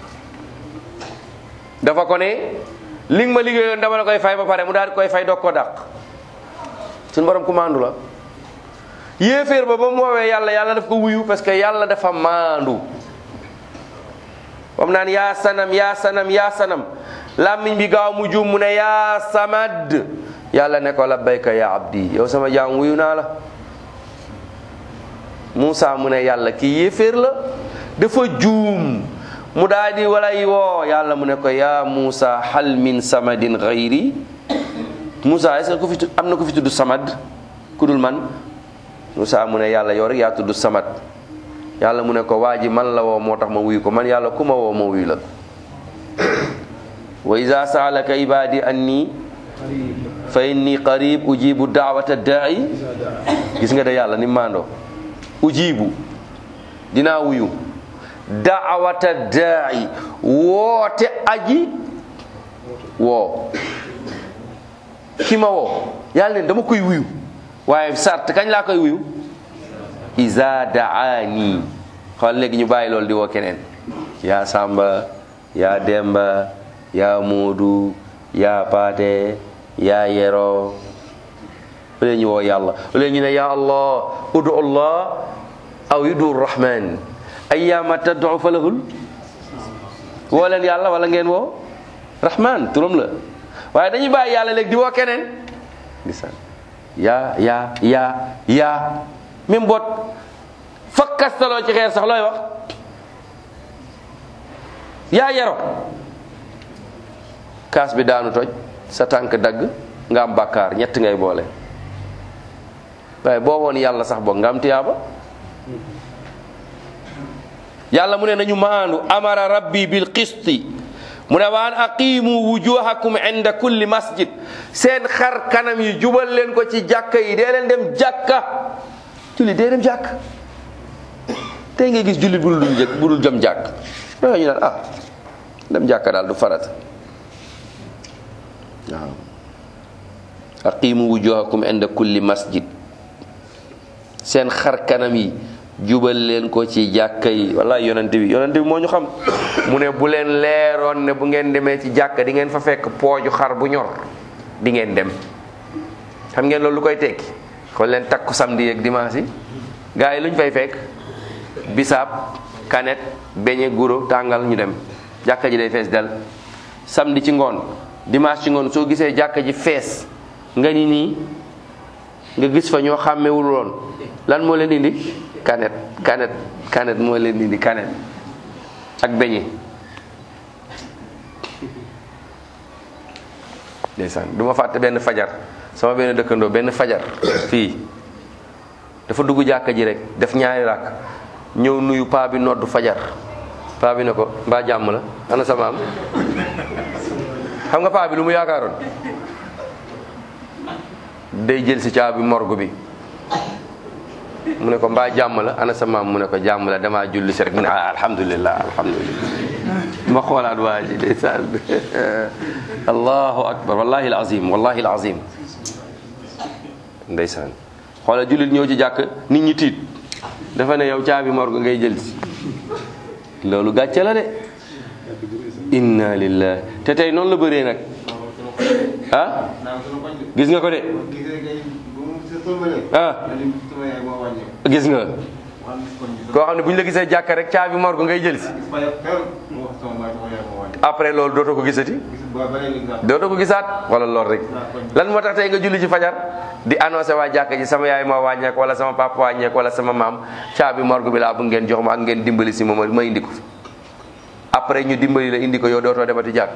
dafa ko ne li nga ma liggéeyoon dama la koy fay ba pare mu daal di koy fay doog ko dàq. suñu borom ku maandu la. yéeféer ba mu woowee yàlla yàlla daf ko wuyu parce que yàlla dafa maandu. bam naan yaa sanam yaa sanam yaa sanam làmmiñ bi gaaw mu juum mu ne yaa samad yàlla ne ko labbayka ya abdi yow sama jaam wuyu naa la. Muusa mu ne yàlla kii yéeféer la dafa juum mu daal di walay woo yàlla mu ne ko yaa Muusa hal min samadin ghayri. Muusa est-ce que am na ko fi tudd samad ku dul man Moussa mu ne yàlla yow rek yaa tudd Samad. yàlla mu ne ko waa ji man la woo moo tax ma wuyu ko man yàlla ku ma woo ma wuyu la. wa iza saalaka ibadi anni fa inni qarib ujibu daawata daai. gis nga de yàlla ni maandoo. ujibu dinaa wuyu daawata daai woote aji woo ki ma woo yàlla ne dama koy wuyu waaye sart kañ laa koy wuyu iza daani. xool léegi ñu bàyyi loolu di woo keneen yaa Samba yaa Demba yaa Moodu yaa Paate yaa Yero wala ñu woo yàlla wala ñu ne yaa Allah udu Allah aw udu Rahman ayyama tad'u falahul woo leen yàlla wala ngeen woo Rahman turam la waaye dañuy bàyyi yàlla léegi di woo keneen gisaan yaa même boot fakkastaloo ci xeer sax looy wax yaa Yero kaas bi daanu toj sa tànk dagg nga am bàkkaar ñett ngay boole waaye boo woon yàlla sax boog nga am tiyaaba yàlla mu ne nañu maandu amara rabbi bil qisti mu ne waan aqimu wujuhakum inda kulli masjid seen xar kanam yi jubal leen ko ci jàkka yi dee leen dem jàkka julli dee dem jàkk tey ngay gis julli bu dul jëm jàkk loolu ñu naan dem jàkka daal du farata waaw aqimu wujuhakum inda kulli masjid seen xar kanam yi jubal leen ko ci jàkka yi wallahi yonente bi moo ñu xam mu ne bu leen leeroon ne bu ngeen demee ci jàkka di ngeen fa fekk pooju xar bu ñor di ngeen dem xam ngeen loolu lu koy tekki xool leen takku samedi ak dimanche yi gars yi lu ñu fay fekk bisaab kanet beñe guro tàngal ñu dem jàkka ji day fees del samedi ci ngoon dimanche ci ngoon soo gisee jàkka ji fees nga ni nii nga gis fa ñoo xàmmewul woon lan moo leen indi kanet moo leen indi kanet ak beñe ndeysaan du ma fàtte benn fajar sama benn dëkkandoo benn fajar fii dafa dugg jàkka ji rek def ñaari rakk ñëw nuyu paa bi noddu fajar paa bi ne ko mbaa jàmm la ana sa maam xam nga paa bi lu mu yaakaaroon day jël si caabi morgue bi mu ne ko mbaa jàmm la ana sa maam mu ne ko jàmm la damaa julli si rek mu ne alhamdulillah ma xoolaat waa ji ndeysaan allahu akbar wallahi alazim ndeysaan xoolal jullit ñëw ci jàkk nit ñi tiit dafa ne yow caabi morgue ngay jël si loolu gàcce la de inna lillahi te tey noonu la bëree nag gis nga ko de gis nga koo xam ne bu ñu la gisee jàkk rek caabi morgue ngay jël si après loolu dootoo ko gisati dootoo ko gisaat wala lool rek lan moo tax tey nga julli ci fajar di annoncé waa jàkk ji sama yaay moo wàññeeku wala sama papa wàññeeku wala sama maam caabi morgue bi laa bu ngeen jox ma ak ngeen dimbali si ma ma indi ko après ñu dimbali la indi ko yow dootoo demati jàkk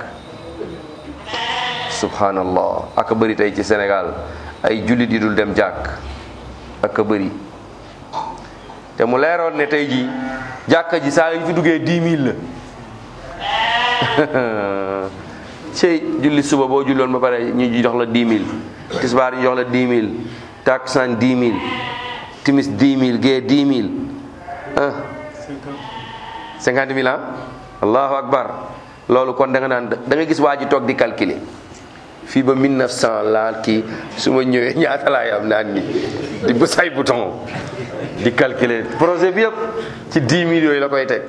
subhanallah ak bëri tey ci Sénégal ay jullit yi dul dem jàkk ak bëri te mu leeroon ne tey jii jàkka ji saa yu fi duggee 10 000 la cey julli suba boo julloon ba pare ñu jox la 10 000 tisbaar ñu jox la 10 000 takkusaan 10 000 timis 10 000 gee 10 000 50 000 allahu akbar loolu kon da nga naan da nga gis waa ji toog di calculer fii ba 1900 laal kii su ma ñëwee ñaata laay am naan ni di bës ay bouton di calculer projet bi yëpp ci 10 000 yooyu la koy teg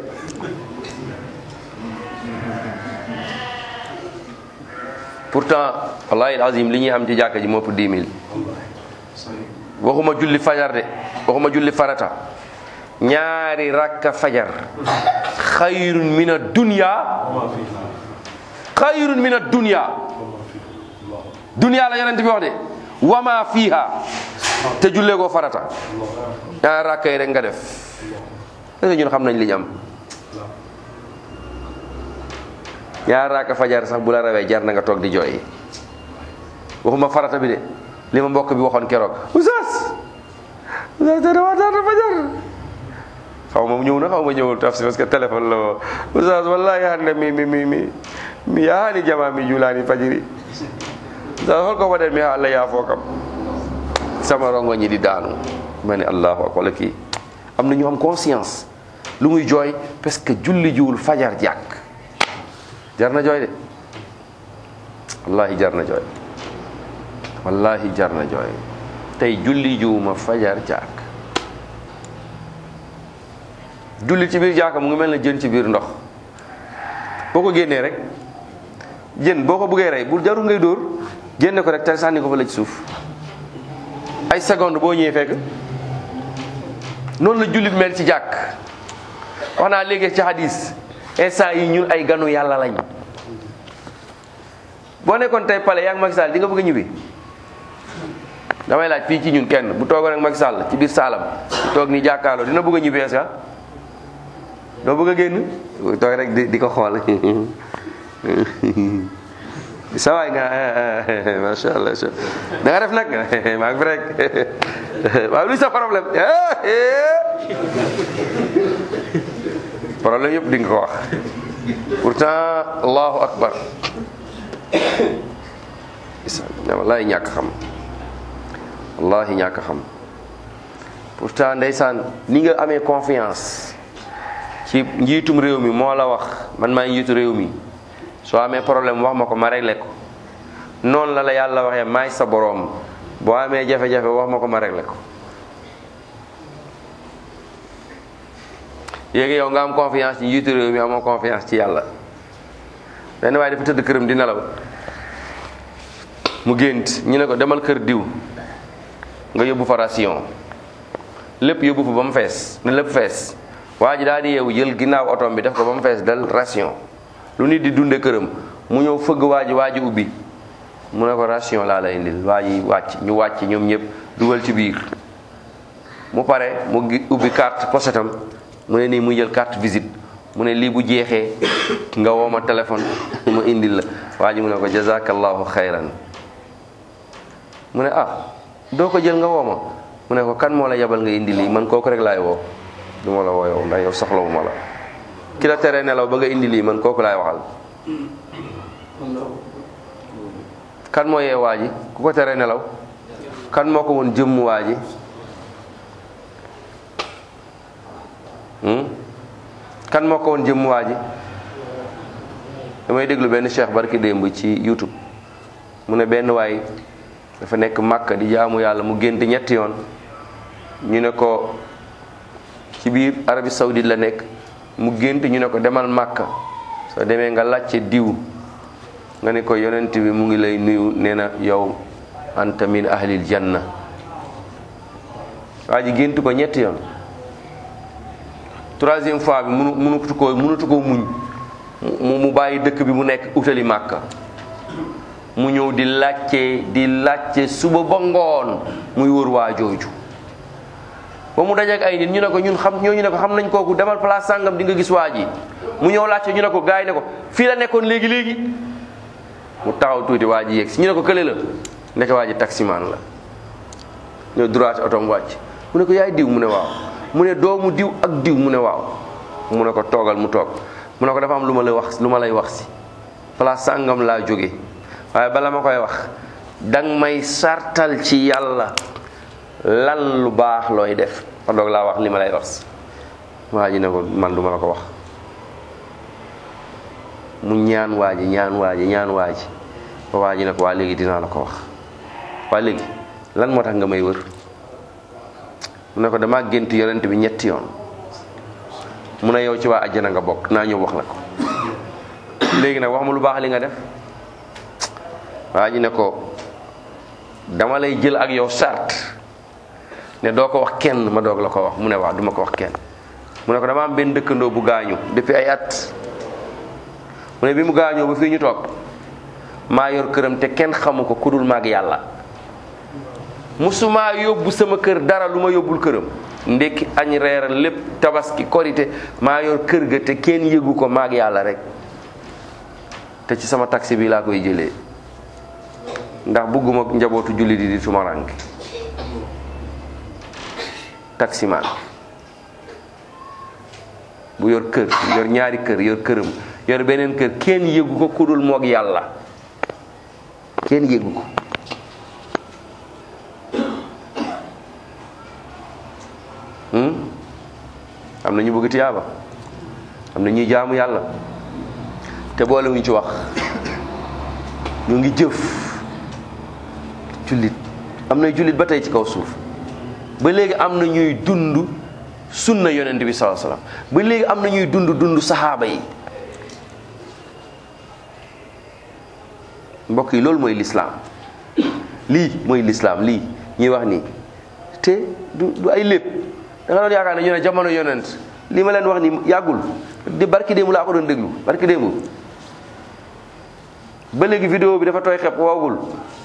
pourtant wallahi azim li ñuy am ci jàkka ji moo ëpp 10 000 waxuma julli fajar de waxuma julli farata ñaari rakka fajar xayrun min ad-dunya xayrun min ad-dunya dunya la yonent bi wax de wama fiha te jullee koo farata ñaari rakka yi rek nga def est-ce que ñun xam nañ li ñu am ñaari rakka fajar sax bu la rawee jar na nga toog di jooy waxuma farata bi de li ma mbokk bi waxoon keroog oustaz oustaz tey dama tardé fajar. xaw ma ñëw na xaw ma ñëwul tafsir parce que téléphone la woo oustaz wallahi hande mi yahani jama mi julani fajiri oustaz holko waɗen mi ha Allah yaafo kam. sama rongo ñi di daanu ma ne allahu akbar kii am na ñu am conscience lu muy jooy parce que julli jiwul fajar jàkk. jar na jooy de wallahi jar na jooy wallahi jar na jooy tey julli jiwuma fajar jàkk. julli ci biir jàkka mu ngi mel ne jën ci biir ndox boo ko génnee rek jën boo ko bëggee rey bu jarul ngay dóor génne ko rek te sànni ko fa la ci suuf ay seconde boo ñëwee fekk noonu la jullit mel ci jàkk. wax naa léegi ci hadis instant yi ñun ay ganu yàlla lañ. boo nekkoon tey pale yaa ngi Macky Sall di nga bëgg a ñibbi damay laaj fii ci ñun kenn bu toogoon ak Macky Sall ci biir saalam di toog ni jàkkaarloo dina bëgg a ñibbi est-ce que doo bëgg a génn toog rek di ko xool sa waay nga macha allah da nga def nag maa ngi fi rek waaw luy sa problème problème yëpp di nga ko wax pourtant allahu akbar wallahi ñàkk xam wallahi ñàkk xam pourtant ndeysaan ni nga amee confiance ci njiitum réew mi moo la wax man maay njiitu réew mi soo amee problème wax ma ko ma réglé ko noonu la yàlla waxee maay sa boroom boo amee jafe-jafe wax ma ko ma réglé ko. yéegi yow nga am confiance ci njiitu réew mi amoo confiance ci yàlla. benn waaye dafa tëdd këram di nelaw mu gént ñu ne ko demal kër diw nga yóbbu fa ration lépp yóbbu fa ba mu fees ne lépp fees waa ji daal di yeewu jël ginnaaw otoom bi def ko ba mu fees del ration lu nit di dunde këram mu ñëw fëgg waa ji ubbi mu ne ko ration laa la indil waa ji wàcc ñu wàcc ñoom ñëpp dugal ci biir mu pare mu ubbi carte pochetam mu ne nii muy jël carte visite mu ne lii bu jeexee nga woo ma téléphone ma indil la waa ji mu ne ko jazakallahu xayran mu ne doo ko jël nga woo ma mu ne ko kan moo la yabal nga indi lii man kooku rek laay woo du ma la woo yow ndax yow soxlawu ma la ki la tere nelaw ba nga indi lii man kooku laay waxal. kan moo yee waa ji ku ko tere nelaw kan moo ko woon jëmm waa ji kan moo ko woon jëmm waa ji damay déglu benn cheikh barki démb ci YouTube mu ne benn waay dafa nekk Màkka di jaamu yàlla mu gént ñetti yoon ñu ne ko ci biir Arabie Saoudite la nekk mu gént ñu ne ko demal Màkka soo demee nga laajte diw nga ne ko yonent bi mu ngi lay nuyu nee na yow anta min ahlil janna waa ji gént ko ñetti yoon troisième fois bi mënatu ko muñ mu bàyyi dëkk bi mu nekk utali Màkka mu ñëw di laajte suba ba ngoon muy wër waa jooju ba mu dajeek ay nit ñu ne ko ñooñu ne ko xam nañ kooku demal place sàngam di nga gis waa ji mu ñëw laajte ñu ne ko gars yi ne ko fii la nekkoon léegi mu taxaw tuuti waa ji yegg si ñu ne ko kële la nekk waa ji taximaan la ñëw droit oto mu wàcc mu ne ko yaay diw mu ne waaw mu ne doomu diw ak diw mu ne waaw mu ne ko toogal mu toog mu ne ko dafa am lu ma lay wax si place sàngam laa jóge waaye bala ma koy wax dang may sartal ci yàlla lan lu baax looy def fa doog laa wax li ma lay wax si waa ji ne ko man du ma la ko wax mu ñaan waa ji ba waa ji ne ko waa léegi dinaa la ko wax waa léegi lan moo tax nga may wër mu ne ko damaa gént yonent bi ñetti yoon mu ne yow ci waa àjjana nga bokk naa ñëw wax la ko léegi nag wax ma lu baax li nga def waa ji ne ko dama lay jël ak yow sart ne doo ko wax kenn ma doog la ko wax mu ne waaw duma ko wax kenn mu ne ko dama am benn dëkkandoo bu gaañu depuis ay at mu ne bi mu gaañoo ba fii ñu toog maa yor këram te kenn xamu ko ku dul maag yàlla musuma yóbbu sama kër dara lu ma yóbbul këram ndekki añ reeral lépp tabaski korité maa yor kër ga te kenn yëgu ko maag yàlla rek te ci sama taxi bi laa koy jëlee ndax bëgguma njabootu jullit yi di tumaranke taximaan bu yor kër, yor ñaari kër, yor këram, yor beneen kër, kenn yëgu ko kudul moog yàlla, kenn yëgu ko. am na ñu bëgg tiyaaba, am na ñuy jaamu yàlla te boole wuñ ci wax, ñu ngi jëf. jullit am na jullit ba tey ci kaw suuf, ba léegi am na ñuy dund sunna yonent bi sallallahu alayhi wasallam, ba léegi am na ñuy dund saxaaba yi. mbokk yi loolu mooy lislaam, lii mooy lislaam, lii ñuy wax nii te du ay lépp. da nga doon yaakaar ne ñu ne jamono yonent li ma leen wax ni yàggul, di barki démb laa ko doon déglu, barki démb ba léegi vidéo bi dafa tooy xepp woogul.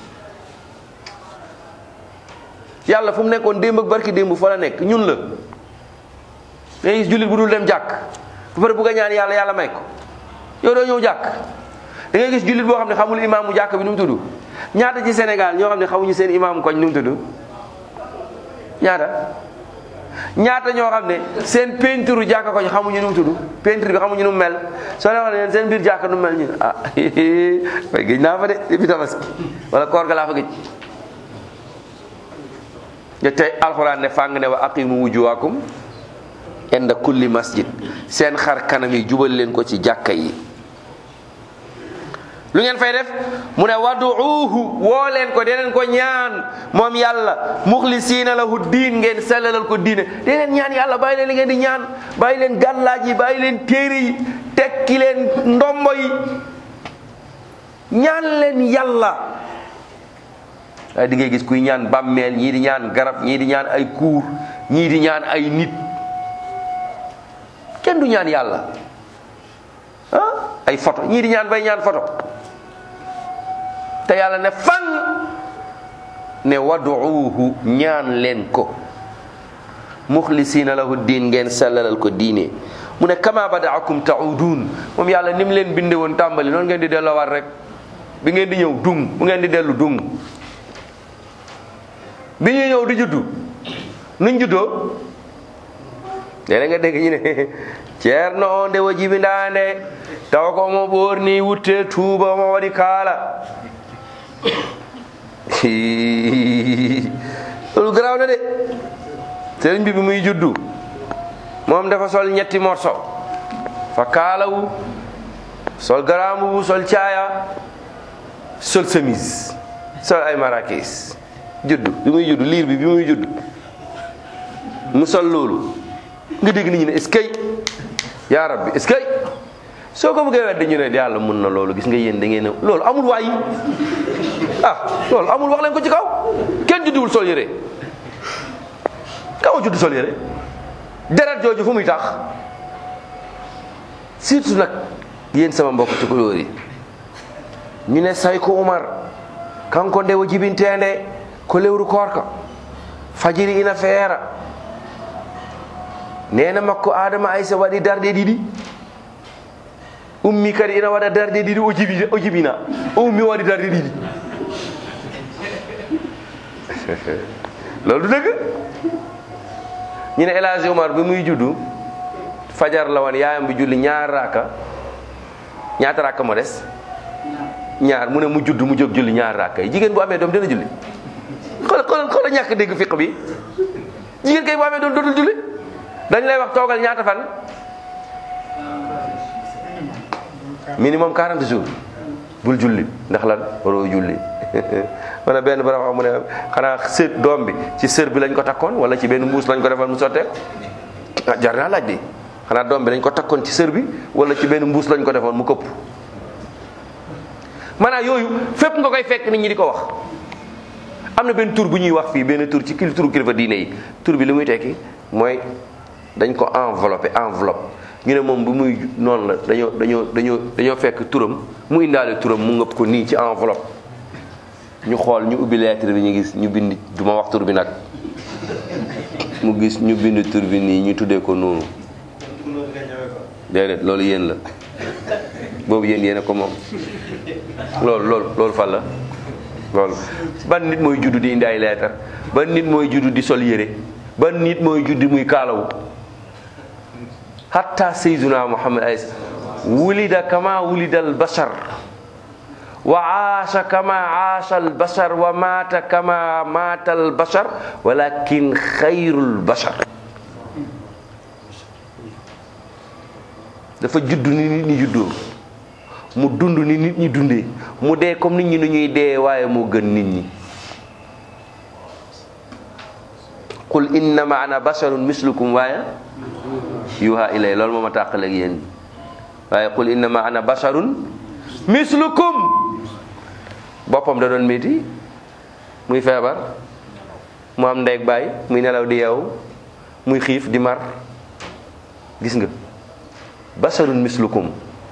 yàlla fu mu nekkoon démb ak barki démb fa la nekk, ñun la. ngay gis jullit bu dul dem jàkk ba pare bugg a ñaan yàlla, yàlla may ko, yow doo ñëw jàkk. da ngay gis jullit boo xam ne xamul imaamu jàkk bi nu mu tudd. ñaata ci Sénégal ñoo xam ne xamuñu seen imaamu koñ nu mu tudd? ñaata ñoo xam ne seen peinture jàkka koñ xamuñu nu mu tudd, peinture bi xamuñu nu mu mel. soo leen wax ne seen biir jàkka nu mu mel, ñu ne ah way géej naa fa de depuis tabaski wala koor ga laa fa géej. te tey alxuraan ne fàng ne wa aqimu wujuhakum inda kulli masjid, seen xar kanam yi jubal leen ko ci jàkka yi. lu ngeen fay def mu ne waduuhu, woo leen ko, deneen ko ñaan moom yàlla, muxlisiina lahu diin, ngeen sellalal ko diine. deneen ñaan yàlla, bàyyi leen li ngeen di ñaan, bàyyi leen gàllaaj yi, bàyyi leen téere yi, tekki leen ndombo yi, ñaan leen yàlla. waaye di ngay gis kuy ñaan bàmmeel, ñii di ñaan garab, ñii di ñaan ay kuur, ñii di ñaan ay nit. kenn du ñaan yàlla. ay photo, ñii di ñaan bay ñaan photo. te yàlla ne fan ne waduuhu, ñaan leen ko, muxlisiina lahu diin, ngeen sellalal ko diine. mu ne kama badaakum taudun, moom yàlla ni mu leen binde woon tàmbali noonu ngeen di delloowaat rek. bi ngeen di ñëw dung, bu ngeen di dellu dung. bi ñuy ñëw di juddu nuñ juddoo, léeg-léeg nga dégg ñu ne ceerno o nde wo jibindaande taw ko mo ɓorni wutte tuuba mo waɗi kaala. loolu garaaw na de. sëriñ bi muy juddu moom dafa sol ñetti morso, fa kaalawu, sol garambubu, sol caaya, sol chemise, sol ay marakis. juddu bi muy juddu, liir bi muy juddu mu sol loolu. nga dégg nit ñi ne est-ce que yaa rabbi est-ce que soo ko bëggee weddi ñu ne yàlla mun na loolu. gis nga yéen da ngeen loolu amul waay loolu amul, wax leen ko ci kaw. kenn judduwul sol yére, kaw juddu sol yére. deret jooju fu muy tax. surtout nag yéen sama mbokk ci couleur yi ñu ne Sayko Umar kanko nde wo jibinteende ko lewru korka fajiri ina feera, nena makko Adama Aysa waɗi darɗe ɗiɗi, ummi kadi ina waɗa darɗe ɗiɗi, o jibina, o ummi waɗi darɗe ɗiɗi. loolu du dëgg. ñu ne El Hadji Omar bi muy juddu fajar la woon, yaayam bi julli ñaar raaka, ñaata raaka moo des? ñaar. mu ne mu judd mu jóg julli ñaar raaka yi. jigéen bu amee doom dina julli. xoolal ñàkk dégg fiq bi. jigéen kay bu amee doom dootul julli. dañ lay wax toogal ñaata fan? minimum 40 jours bul julli. ndax lan? waroo julli. wala benn bara wax mu ne xanaa sër doom bi ci sër bi lañ ko takkoon wala ci benn mbuus lañ ko defal mu sottee ko. jar naa laaj de. xanaa doom bi lañ ko takkoon ci sër bi wala ci benn mbuus lañ ko defoon mu këpp. maanaam yooyu fépp nga koy fekk nit ñi di ko wax. am na benn tur bu ñuy wax fii, benn tur ci turu kilifa diine yi. tur bi li muy tekki mooy dañ ko enveloppe. ñu ne moom bu muy noonu la dañoo fekk turam mu indaale turam mu ngëpp ko nii ci enveloppe. ñu xool, ñu ubbi lettre bi, ñu gis ñu bind, du ma wax tur bi nag, mu gis ñu bind tur bi nii, ñu tuddee ko noonu. déedéet, loolu yéen la, boobu yéen a ko moom. loolu fan la loolu. ban nit mooy juddu di indi ay lettre, ban nit mooy juddu di sol yére, ban nit mooy juddi muy kaalawu hatta sayyiduna Muhammad alayhi wulida kama wulida al bashar wa aasha kama aasha al bashar wa maata kama maata al bashar walakin xayrul bashar. dafa judd ni nit ñi juddoo, mu dund ni nit ñi dundee, mu dee comme nit ñi nu ñuy dee, waaye moo gën nit ñi. qul innama ana basharun mislukum waaye yuha ilay, loolu moo ma tàqaleeg yéen. waaye qul innama ana basharun mislukum, boppam da doon métti, muy feebar, mu am ndey ak baay, muy nelaw di yeewu, muy xiif di mar. gis nga basharun mislukum,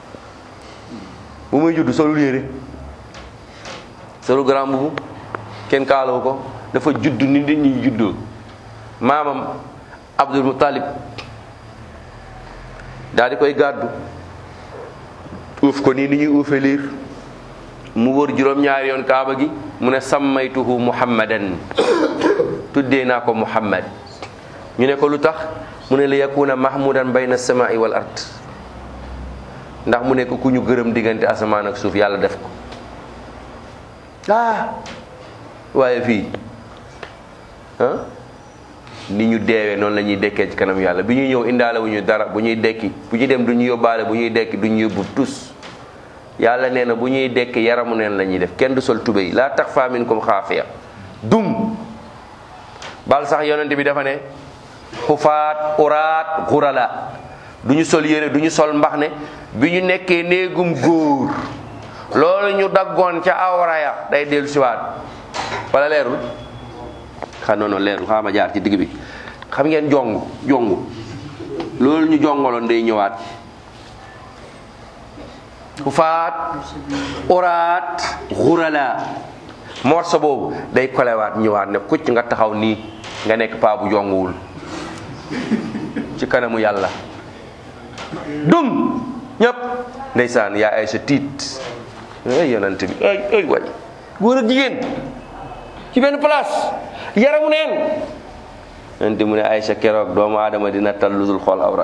bu muy judd solul yére, solul grand mbubu, kenn kaalawu ko, dafa judd ni nit ñi juddoo. maamam Abdul Muttalib daal di koy gàddu uuf ko nii ni ñuy uufe liir, mu wër juróom-ñaari yoon kaaba gi, mu ne sammaytuhu muhammadan, tuddee naa ko muhammad. ñu ne ko lu tax, mu ne li yakuna mahmudan bayna samai wal ard, ndax mu nekk ku ñu gërëm diggante asamaan ak suuf, yàlla def ko. waaye fii ni ñu deewee noonu la ñuy dekkee ci kanam yàlla. bi ñuy ñëw indaale wu ñu dara, bu ñuy dekki, bu ñu dem du ñu yóbbaale, bu ñuy dekki du ñu yóbbu tus. yàlla nee na bu ñuy dekki yaramu neen la ñuy def, kenn du sol tubéy, laa taxfaa minkum xaafiya, dum bal sax yonent bi dafa ne xufaat uraat xurala, du ñu sol yére, du ñu sol mbaxne. bi ñu nekkee néegum góor, loolu ñu daggoon ca awraya day dellu siwaat, wala leerul? xam noonu leerul, xaama jaar ci digg bi. xam ngeen jongu loolu ñu jongoloon day ñëwaat. xufaat uraat xurala, morso boobu day kolewaat ñëwaat ne kucc nga taxaw nii, nga nekk paa bu jonguwul ci kanamu yàlla. dum ñëpp ndeysaan yaa ay sa tiit, ay yonent bi ay waay, góor ak jigéen ci benn place, yaramu neen. yonent mu ne Aysa keroog doomu aadama dina tal lu dul xool awra.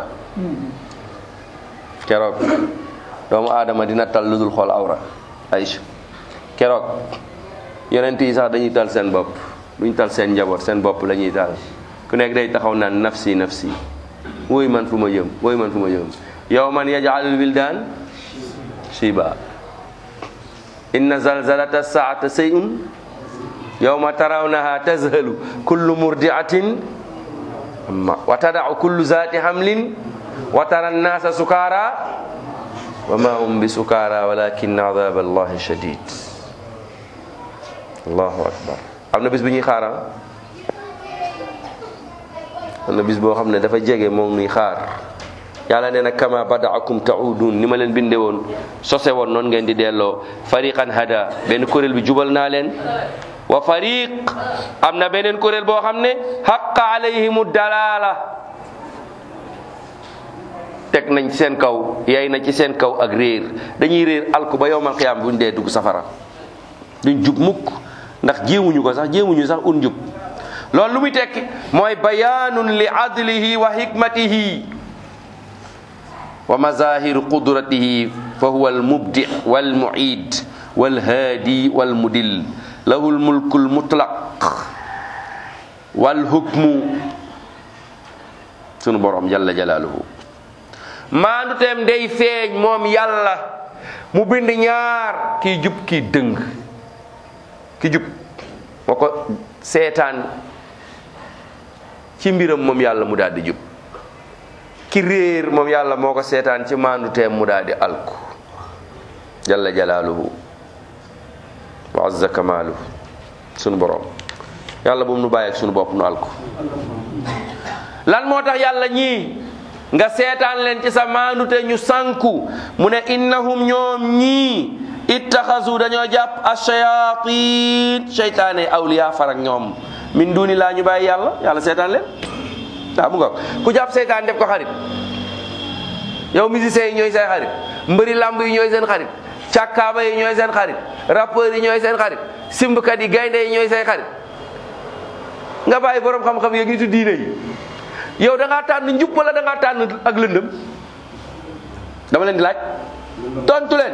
keroog doomu aadama dina tal lu dul xool awra. Aysa keroog yonent yi sax dañuy tal seen bopp, duñ tal seen njaboot, seen bopp la ñuy tal. ku nekk day taxaw naan nafsi nafsi, wooy man fu ma jëm, wooy man fu ma jëm. yawman yaj'alul wildaan shiba, inna zalzalata saa'ati shay'un yawma tarawnaha tazhalu kullu murdi'atin amma wa tada'u kullu zati hamlin wa tara an-nasa sukara wa ma hum bi sukara walakinna 'adhaba Allahi shadid. Allahu akbar. am na bis bu ñuy xaara, am na bis boo xam ne dafa jege moom nuy xaar. yàlla nee na kama bada'akum ta'udun, ni ma leen binde woon sose woon noonu ngeen di delloo. fariqan hada, benn kuréel bi jubal naa leen, wa fariq, am na beneen kuréel boo xam ne haqqa alayhimu dalala, teg nañ ci seen kaw, yay na ci seen kaw ak réer. dañuy réer alku ba yowmal qiyaam buñ dee dugg safara, duñ jub mukk, ndax jéemuñu ko sax, jéemuñu sax un jub. loolu lu muy tekki mooy bayaanun li adlihi wa hikmatihi wa mazahiru qudratihi fa huwa almubdi wal mu'id wal hadi wal mudil, lahu almulku almutlaq wal hukmu. sunu borom jalla jalaaluhu maanduteem day feeñ moom yàlla, mu bind ñaar, kii jub kii dëng. ki jub moo ko seetaan ci mbiram moom yàlla mu daal di jub, ki réer moom yàlla moo ko seetaan ci maanduteem mu daal di alku. jalla jalaaluhu wa azza kamaaluhu. sunu borom yàlla bu mu nu bàyyi ak sunu bopp nu alku. lan moo tax yàlla ñii nga seetaan leen ci sa maandute ñu sànku? mu ne innahum ñoom ñii ittaxasu dañoo jàpp ash-shayatin, seytaane awliya farak ñoom, min duni laa ñu bàyyi yàlla seetaan leen. waaw mu nga ku jàpp seytaan def ko xarit, yow musiciens yi ñooy say xarit, mbëri lamb yi ñooy seen xarit, càkkaaba yi ñooy seen xarit, rappeurs yi ñooy seen xarit, simbkat yi gaynde yi ñooy say xarit. nga bàyyi borom xam-xam yeeg nitu diine yi yow da ngaa tànn njub wala da ngaa tànn ak lëndëm dama leen di laaj tontu leen.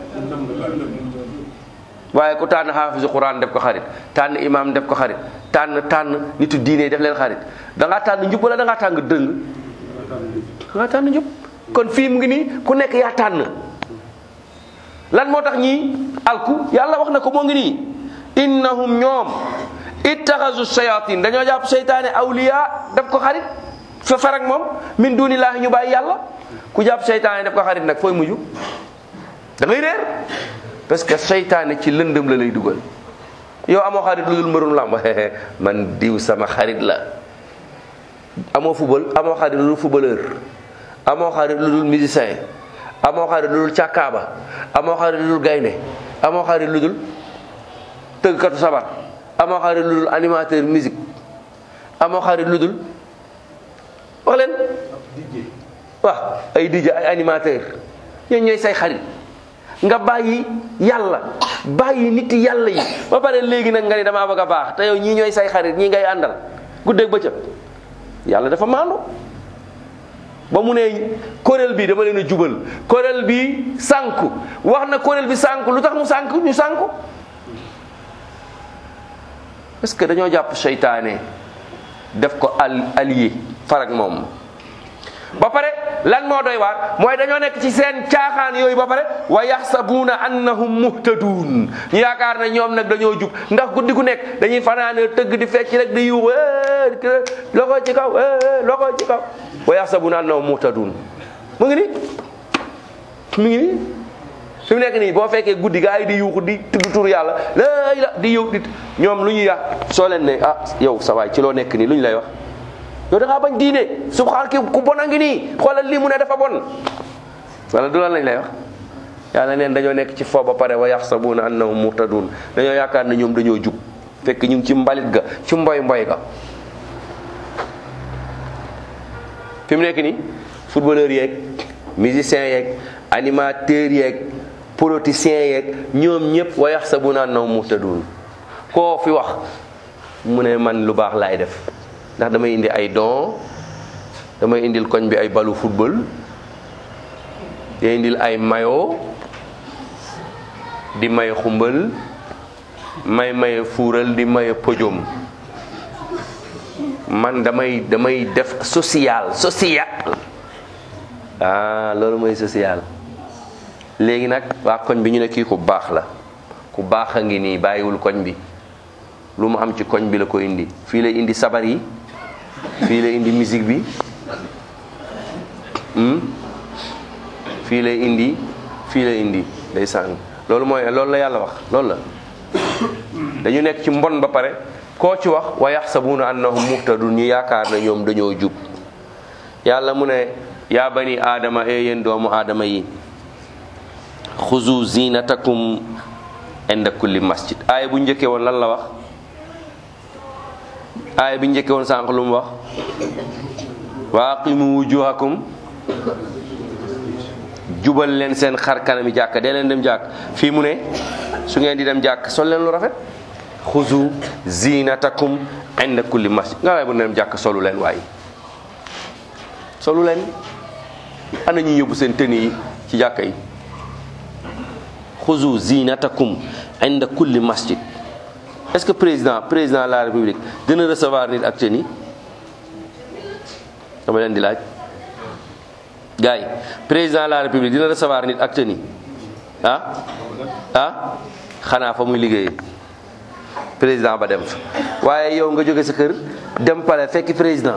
waaye ku tànn xaafisu quran def ko xarit tànn imam def ko xarit tànn nitu diine def leen xarit da ngaa tànn njub wala da ngaa tànn dëng da ngaa tànn njub. kon fii mu ngi nii ku nekk yaa tànn lan moo tax ñii alku yàlla wax na ko moo ngi nii innahum ñoom ittaxasu shayatin dañoo jàpp seytaane awliya def ko xarit fa farak moom min dunillaahi ñu bàyyi yàlla ku jàpp seytaane def ko xarit nag fooy mujj da ngay réer parce que seytaane ci lëndëm la lay dugal. yow amoo xarit lu dul mbërum làmb man diw sama xarit la amoo football amoo xarit lu dul footballeur amoo xarit lu dul musicien amoo xarit lu dul càkkaaba amoo xarit lu dul gaynde amoo xarit lu dul tëggkatu sabar amoo xarit lu dul animateur musique amoo xarit lu dul wax leen waaw ay DJ ay animateur ñooñu ñooy say xarit nga bàyyi yàlla bàyyi nit yàlla yi ba pare léegi nag nga ni damaa bëgg a baax te yow ñii ñooy say xarit ñii ngay àndal guddeeg bëccëg yàlla dafa maandu ba mu ne kuréel bi dama leen a jubal kuréel bi sànku wax na kuréel bi sànku lu tax mu sànku ñu sànku parce que dañoo jàpp seytaane def ko allié farak moom ba pare lan moo doy waar mooy dañoo nekk ci seen caaxaan yooyu ba pare wa yaxsabuuna annahum muhtadun ñu yaakaar ne ñoom nag dañoo jub ndax guddi gu nekk dañuy fanaane tëgg di fecc rek di yuuxu loxo ci kaw loxo ci kaw wa yaxsabuuna annahum muhtadun mu ngi nii fi mu nekk nii boo fekkee guddi gaa yi di yuuxu di tudd tur yàlla la di yuux di ñoom lu ñuy yàq soo leen ne yow sa waay ci loo nekk nii lu ñu lay wax yow da ngaa bañ diine subxaan ki ku bon a ngi nii xoolal lii mu ne dafa bon wala du lan lañ lay wax yàlla neen dañoo nekk ci fo ba pare wa yaxsabuuna annahum muhtadun dañoo yaakaar ne ñoom dañoo jub fekk ñu ngi ci mbalit ga ci mboy ga fi mu nekk nii footballeur yeeg musicien yeeg animateur yeeg politicien yeeg ñoom ñëpp wa yaxsabuuna annahum muhtadun koo fi wax mu ne man lu baax laay def ndax damay indi ay don damay indil koñ bi ay balu football di indil ay mayo di may xumbal may fuural di may pojom man damay def social loolu mooy social léegi nag waa koñ bi ñu ne kii ku baax la ku baax a ngi nii bàyyiwul koñ bi lu mu am ci koñ bi la ko indi fii lay indi sabar yi fii lay indi musique bi fii lay indi day sàng loolu la yàlla wax loolu la dañu nekk ci mbon ba pare koo ci wax wa yaxsabuuna annahum muhtadun ñu yaakaar na ñoom dañoo jub yàlla mu ne yaa bani aadama yéen doomu aadama yi xuzu zinatakum inda kulli masjid aaya bu njëkkee woon lan la wax aaya bi njëkkee woon sànq lu mu wax wa aqimu wujuhakum jubal leen seen xar kanami jàkk dee leen dem jàkk fii mu ne su ngeen di dem jàkk sol leen lu rafet xuzu zinatakum inda kulli masjid nga waaye bu dem jàkk solu leen waaye solu leen ana ñu yóbbu seen tëni yi ci jàkka yi xuzu zinatakum inda kulli masjid est-ce que président de la république dina recevoir nit ak tëni dama leen di laaj gars yi président de la république dina recevoir nit ak tëni xanaa fa muy liggéeyee président ba dem fa waaye yow nga jóge sa kër dem pale fekki président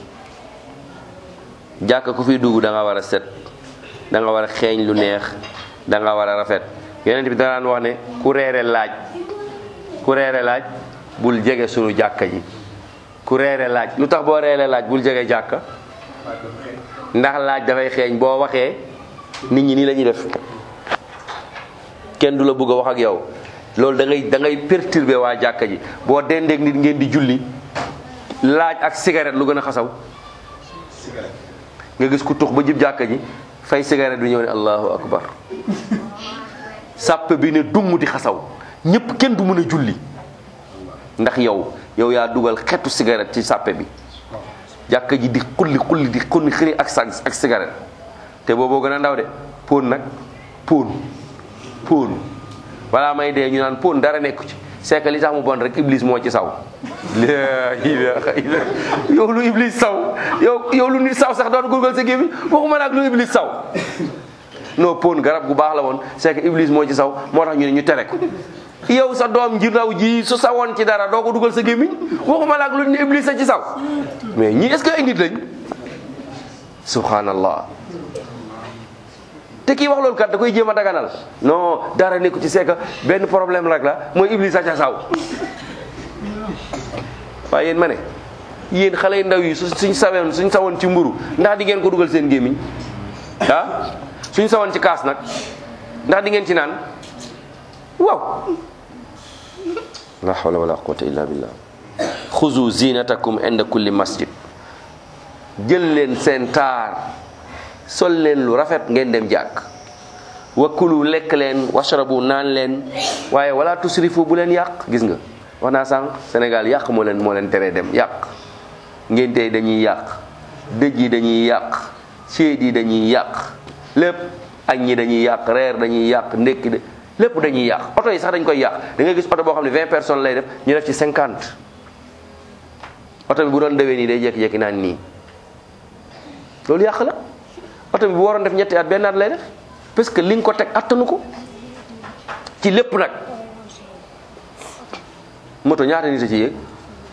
jàkka ku fiy dugg da nga war a set da nga war a xeeñ lu neex da nga war a rafet yonent bi danaan wax ne ku reere laaj bul jege sunu jàkka ji ku reere laaj lu tax boo reere laaj bul jege jàkka ndax laaj dafay xeeñ boo waxee nit ñi nii la ñuy def kenn du la bëgg a wax ak yow loolu da ngay perturber waa jàkka ji boo dendeeg nit ngeen di julli laaj ak cigarette lu gën a xasaw nga gis ku tux ba jib jàkka ji fay cigarette bi ñëw ne allahu akbar sàpp bi ne dumm di xasaw ñëpp kenn du mën a julli ndax yow yow yaa dugal xetu cigarette ci sàppe bi jàkka ji di xulli di xunni xëri ak cigarette te booboo gën a ndaw de pon nag pon balaa may dee ñu naan pon dara nekku ci c'est que li tax mu bon rek iblis moo ci saw la ilaha illa yow lu iblis saw yow lu nit saw sax doon gurgal sa gémmi waxuma nag lu iblis saw non pon garab gu baax la woon c'est que iblis moo ci saw moo tax ñu ne ñu tere ko yow sa doom ji ndaw ji su sawoon ci dara doo ko dugal sa gémmiñ waxuma nag lu ne iblis a ci saw mais ñii est-ce que ay nit lañ subhanallah te kii wax loolu kat da koy jéem a daganal non dara nekku ci c'est que benn problème rek la mooy iblis a ca saw waaye yéen ma ne yéen xale yu ndaw yi suñ sawoon ci mburu ndax di ngeen ko dugal seen gémmiñ ah suñ sawoon ci kaas nag ndax di ngeen ci naan waaw la hawla wala quwwata illa billah xuzu zinatakum inda kulli masjid jël leen seen taar sol leen lu rafet ngeen dem jàkk wakulu lekk leen washrabu naan leen waaye wala tusrifu bu leen yàq gis nga wax naa sànq Sénégal yàq moo leen teree dem yàq ngénte yi dañuy yàq dëj yi dañuy yàq séet yi dañuy yàq lépp añ ñi dañuy yàq reer dañuy yàq ndékki lépp dañuy yàq oto yi sax dañ koy yàq da ngay gis oto boo xam ne 20 personnes lay def ñu def ci 50 oto bi bu doon dewee nii day jékki-jékki naan nii loolu yàq la oto bi bu waroon def ñetti at benn at lay def parce que li nga ko teg attanu ko ci lépp nag moto ñaata nit a ci yéeg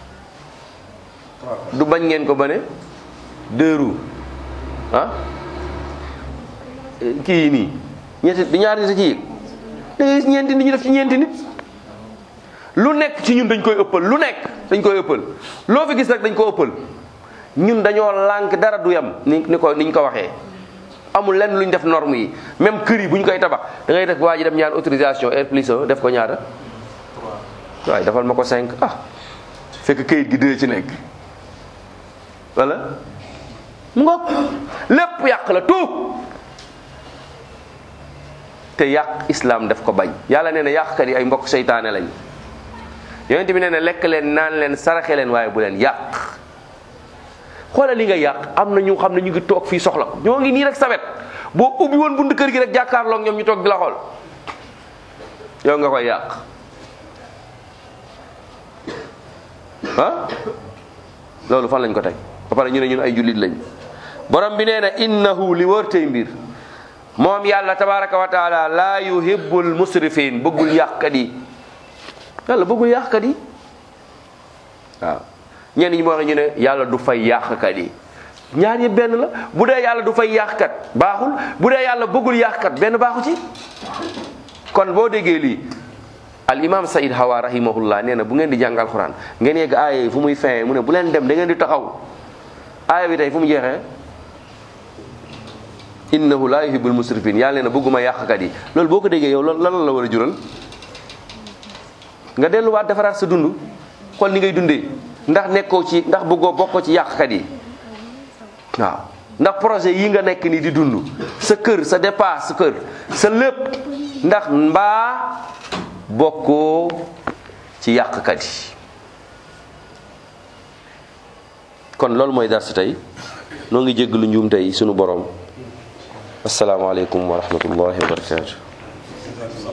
du bañ ngeen ko ba ne 2 roues ah kii yi nii du ñaata nit a ci yéeg da ngay gis ñeenti nit ñu def ci ñeenti nit lu nekk ci ñun dañ koy ëppal lu nekk dañ koy ëppal loo fi gis rek dañ ko ëppal ñun dañoo lànk dara du yem niñ ko waxee amul lenn lu ñu def norme yi même kër yi bu ñu koy tabax da ngay def waa ji dem ñaan autorisation R+1 def ko ñaata waaye defal ma ko 5 fekk këyit gi 2 ci nekk wala mu ngoog lépp yàq la tout te yàq islam daf ko bañ yàlla nee na yàqkat yi ay mbokk seytaane lañ yonent bi nee na lekk leen naan leen saraxe leen waaye bu leen yàq xoolal li nga yàq am na ñu xam ne ñu ngi toog fii soxla ñoo ngi nii rek sawet boo ubbi woon bunt kër gi rek jàkkaarloog ñoom ñu toog di la xool yow nga koy yàq loolu fan lañ ko teg ba pare ñu ne ñun ay jullit lañ borom bi nee na innahu li wër tey mbir moom yàlla tabaraka wa taala laa yuhibbul musrifin bëggul yàqkat yi yàlla bëggul yàqkat yi waaw ñenn ñi moo wax ñu ne yàlla du fay yàqkat yi ñaar yi benn la bu dee yàlla du fay yàqkat baaxul bu dee yàlla bëggul yàqkat benn baaxu ci kon boo déggee lii al imam Saïd Hawa rahimahullah nee na bu ngeen di jàng alxuraan ngeen yegg aaya yi fu muy fin mu ne bu leen dem da ngeen di taxaw aaya bi tey fu mu jeexee innahu la yuhibbul musrifin yàlla nee na bëgguma yàqkat yi loolu boo ko déggee yow lan la war a jural nga delluwaat defaraat sa dund xool ni ngay dundee ndax nekkoo ci ndax bëggoo bokkoo ci yàqkat yi waaw ndax projet yi nga nekk nii di dund sa kër sa dépasse sa kër sa lépp ndax mbaa bokkoo ci yàqkat yi kon loolu mooy darsu tey noo ngi jéggalu njuum tey sunu borom asalaamaaleykum wa rahmatullahi wa barakatu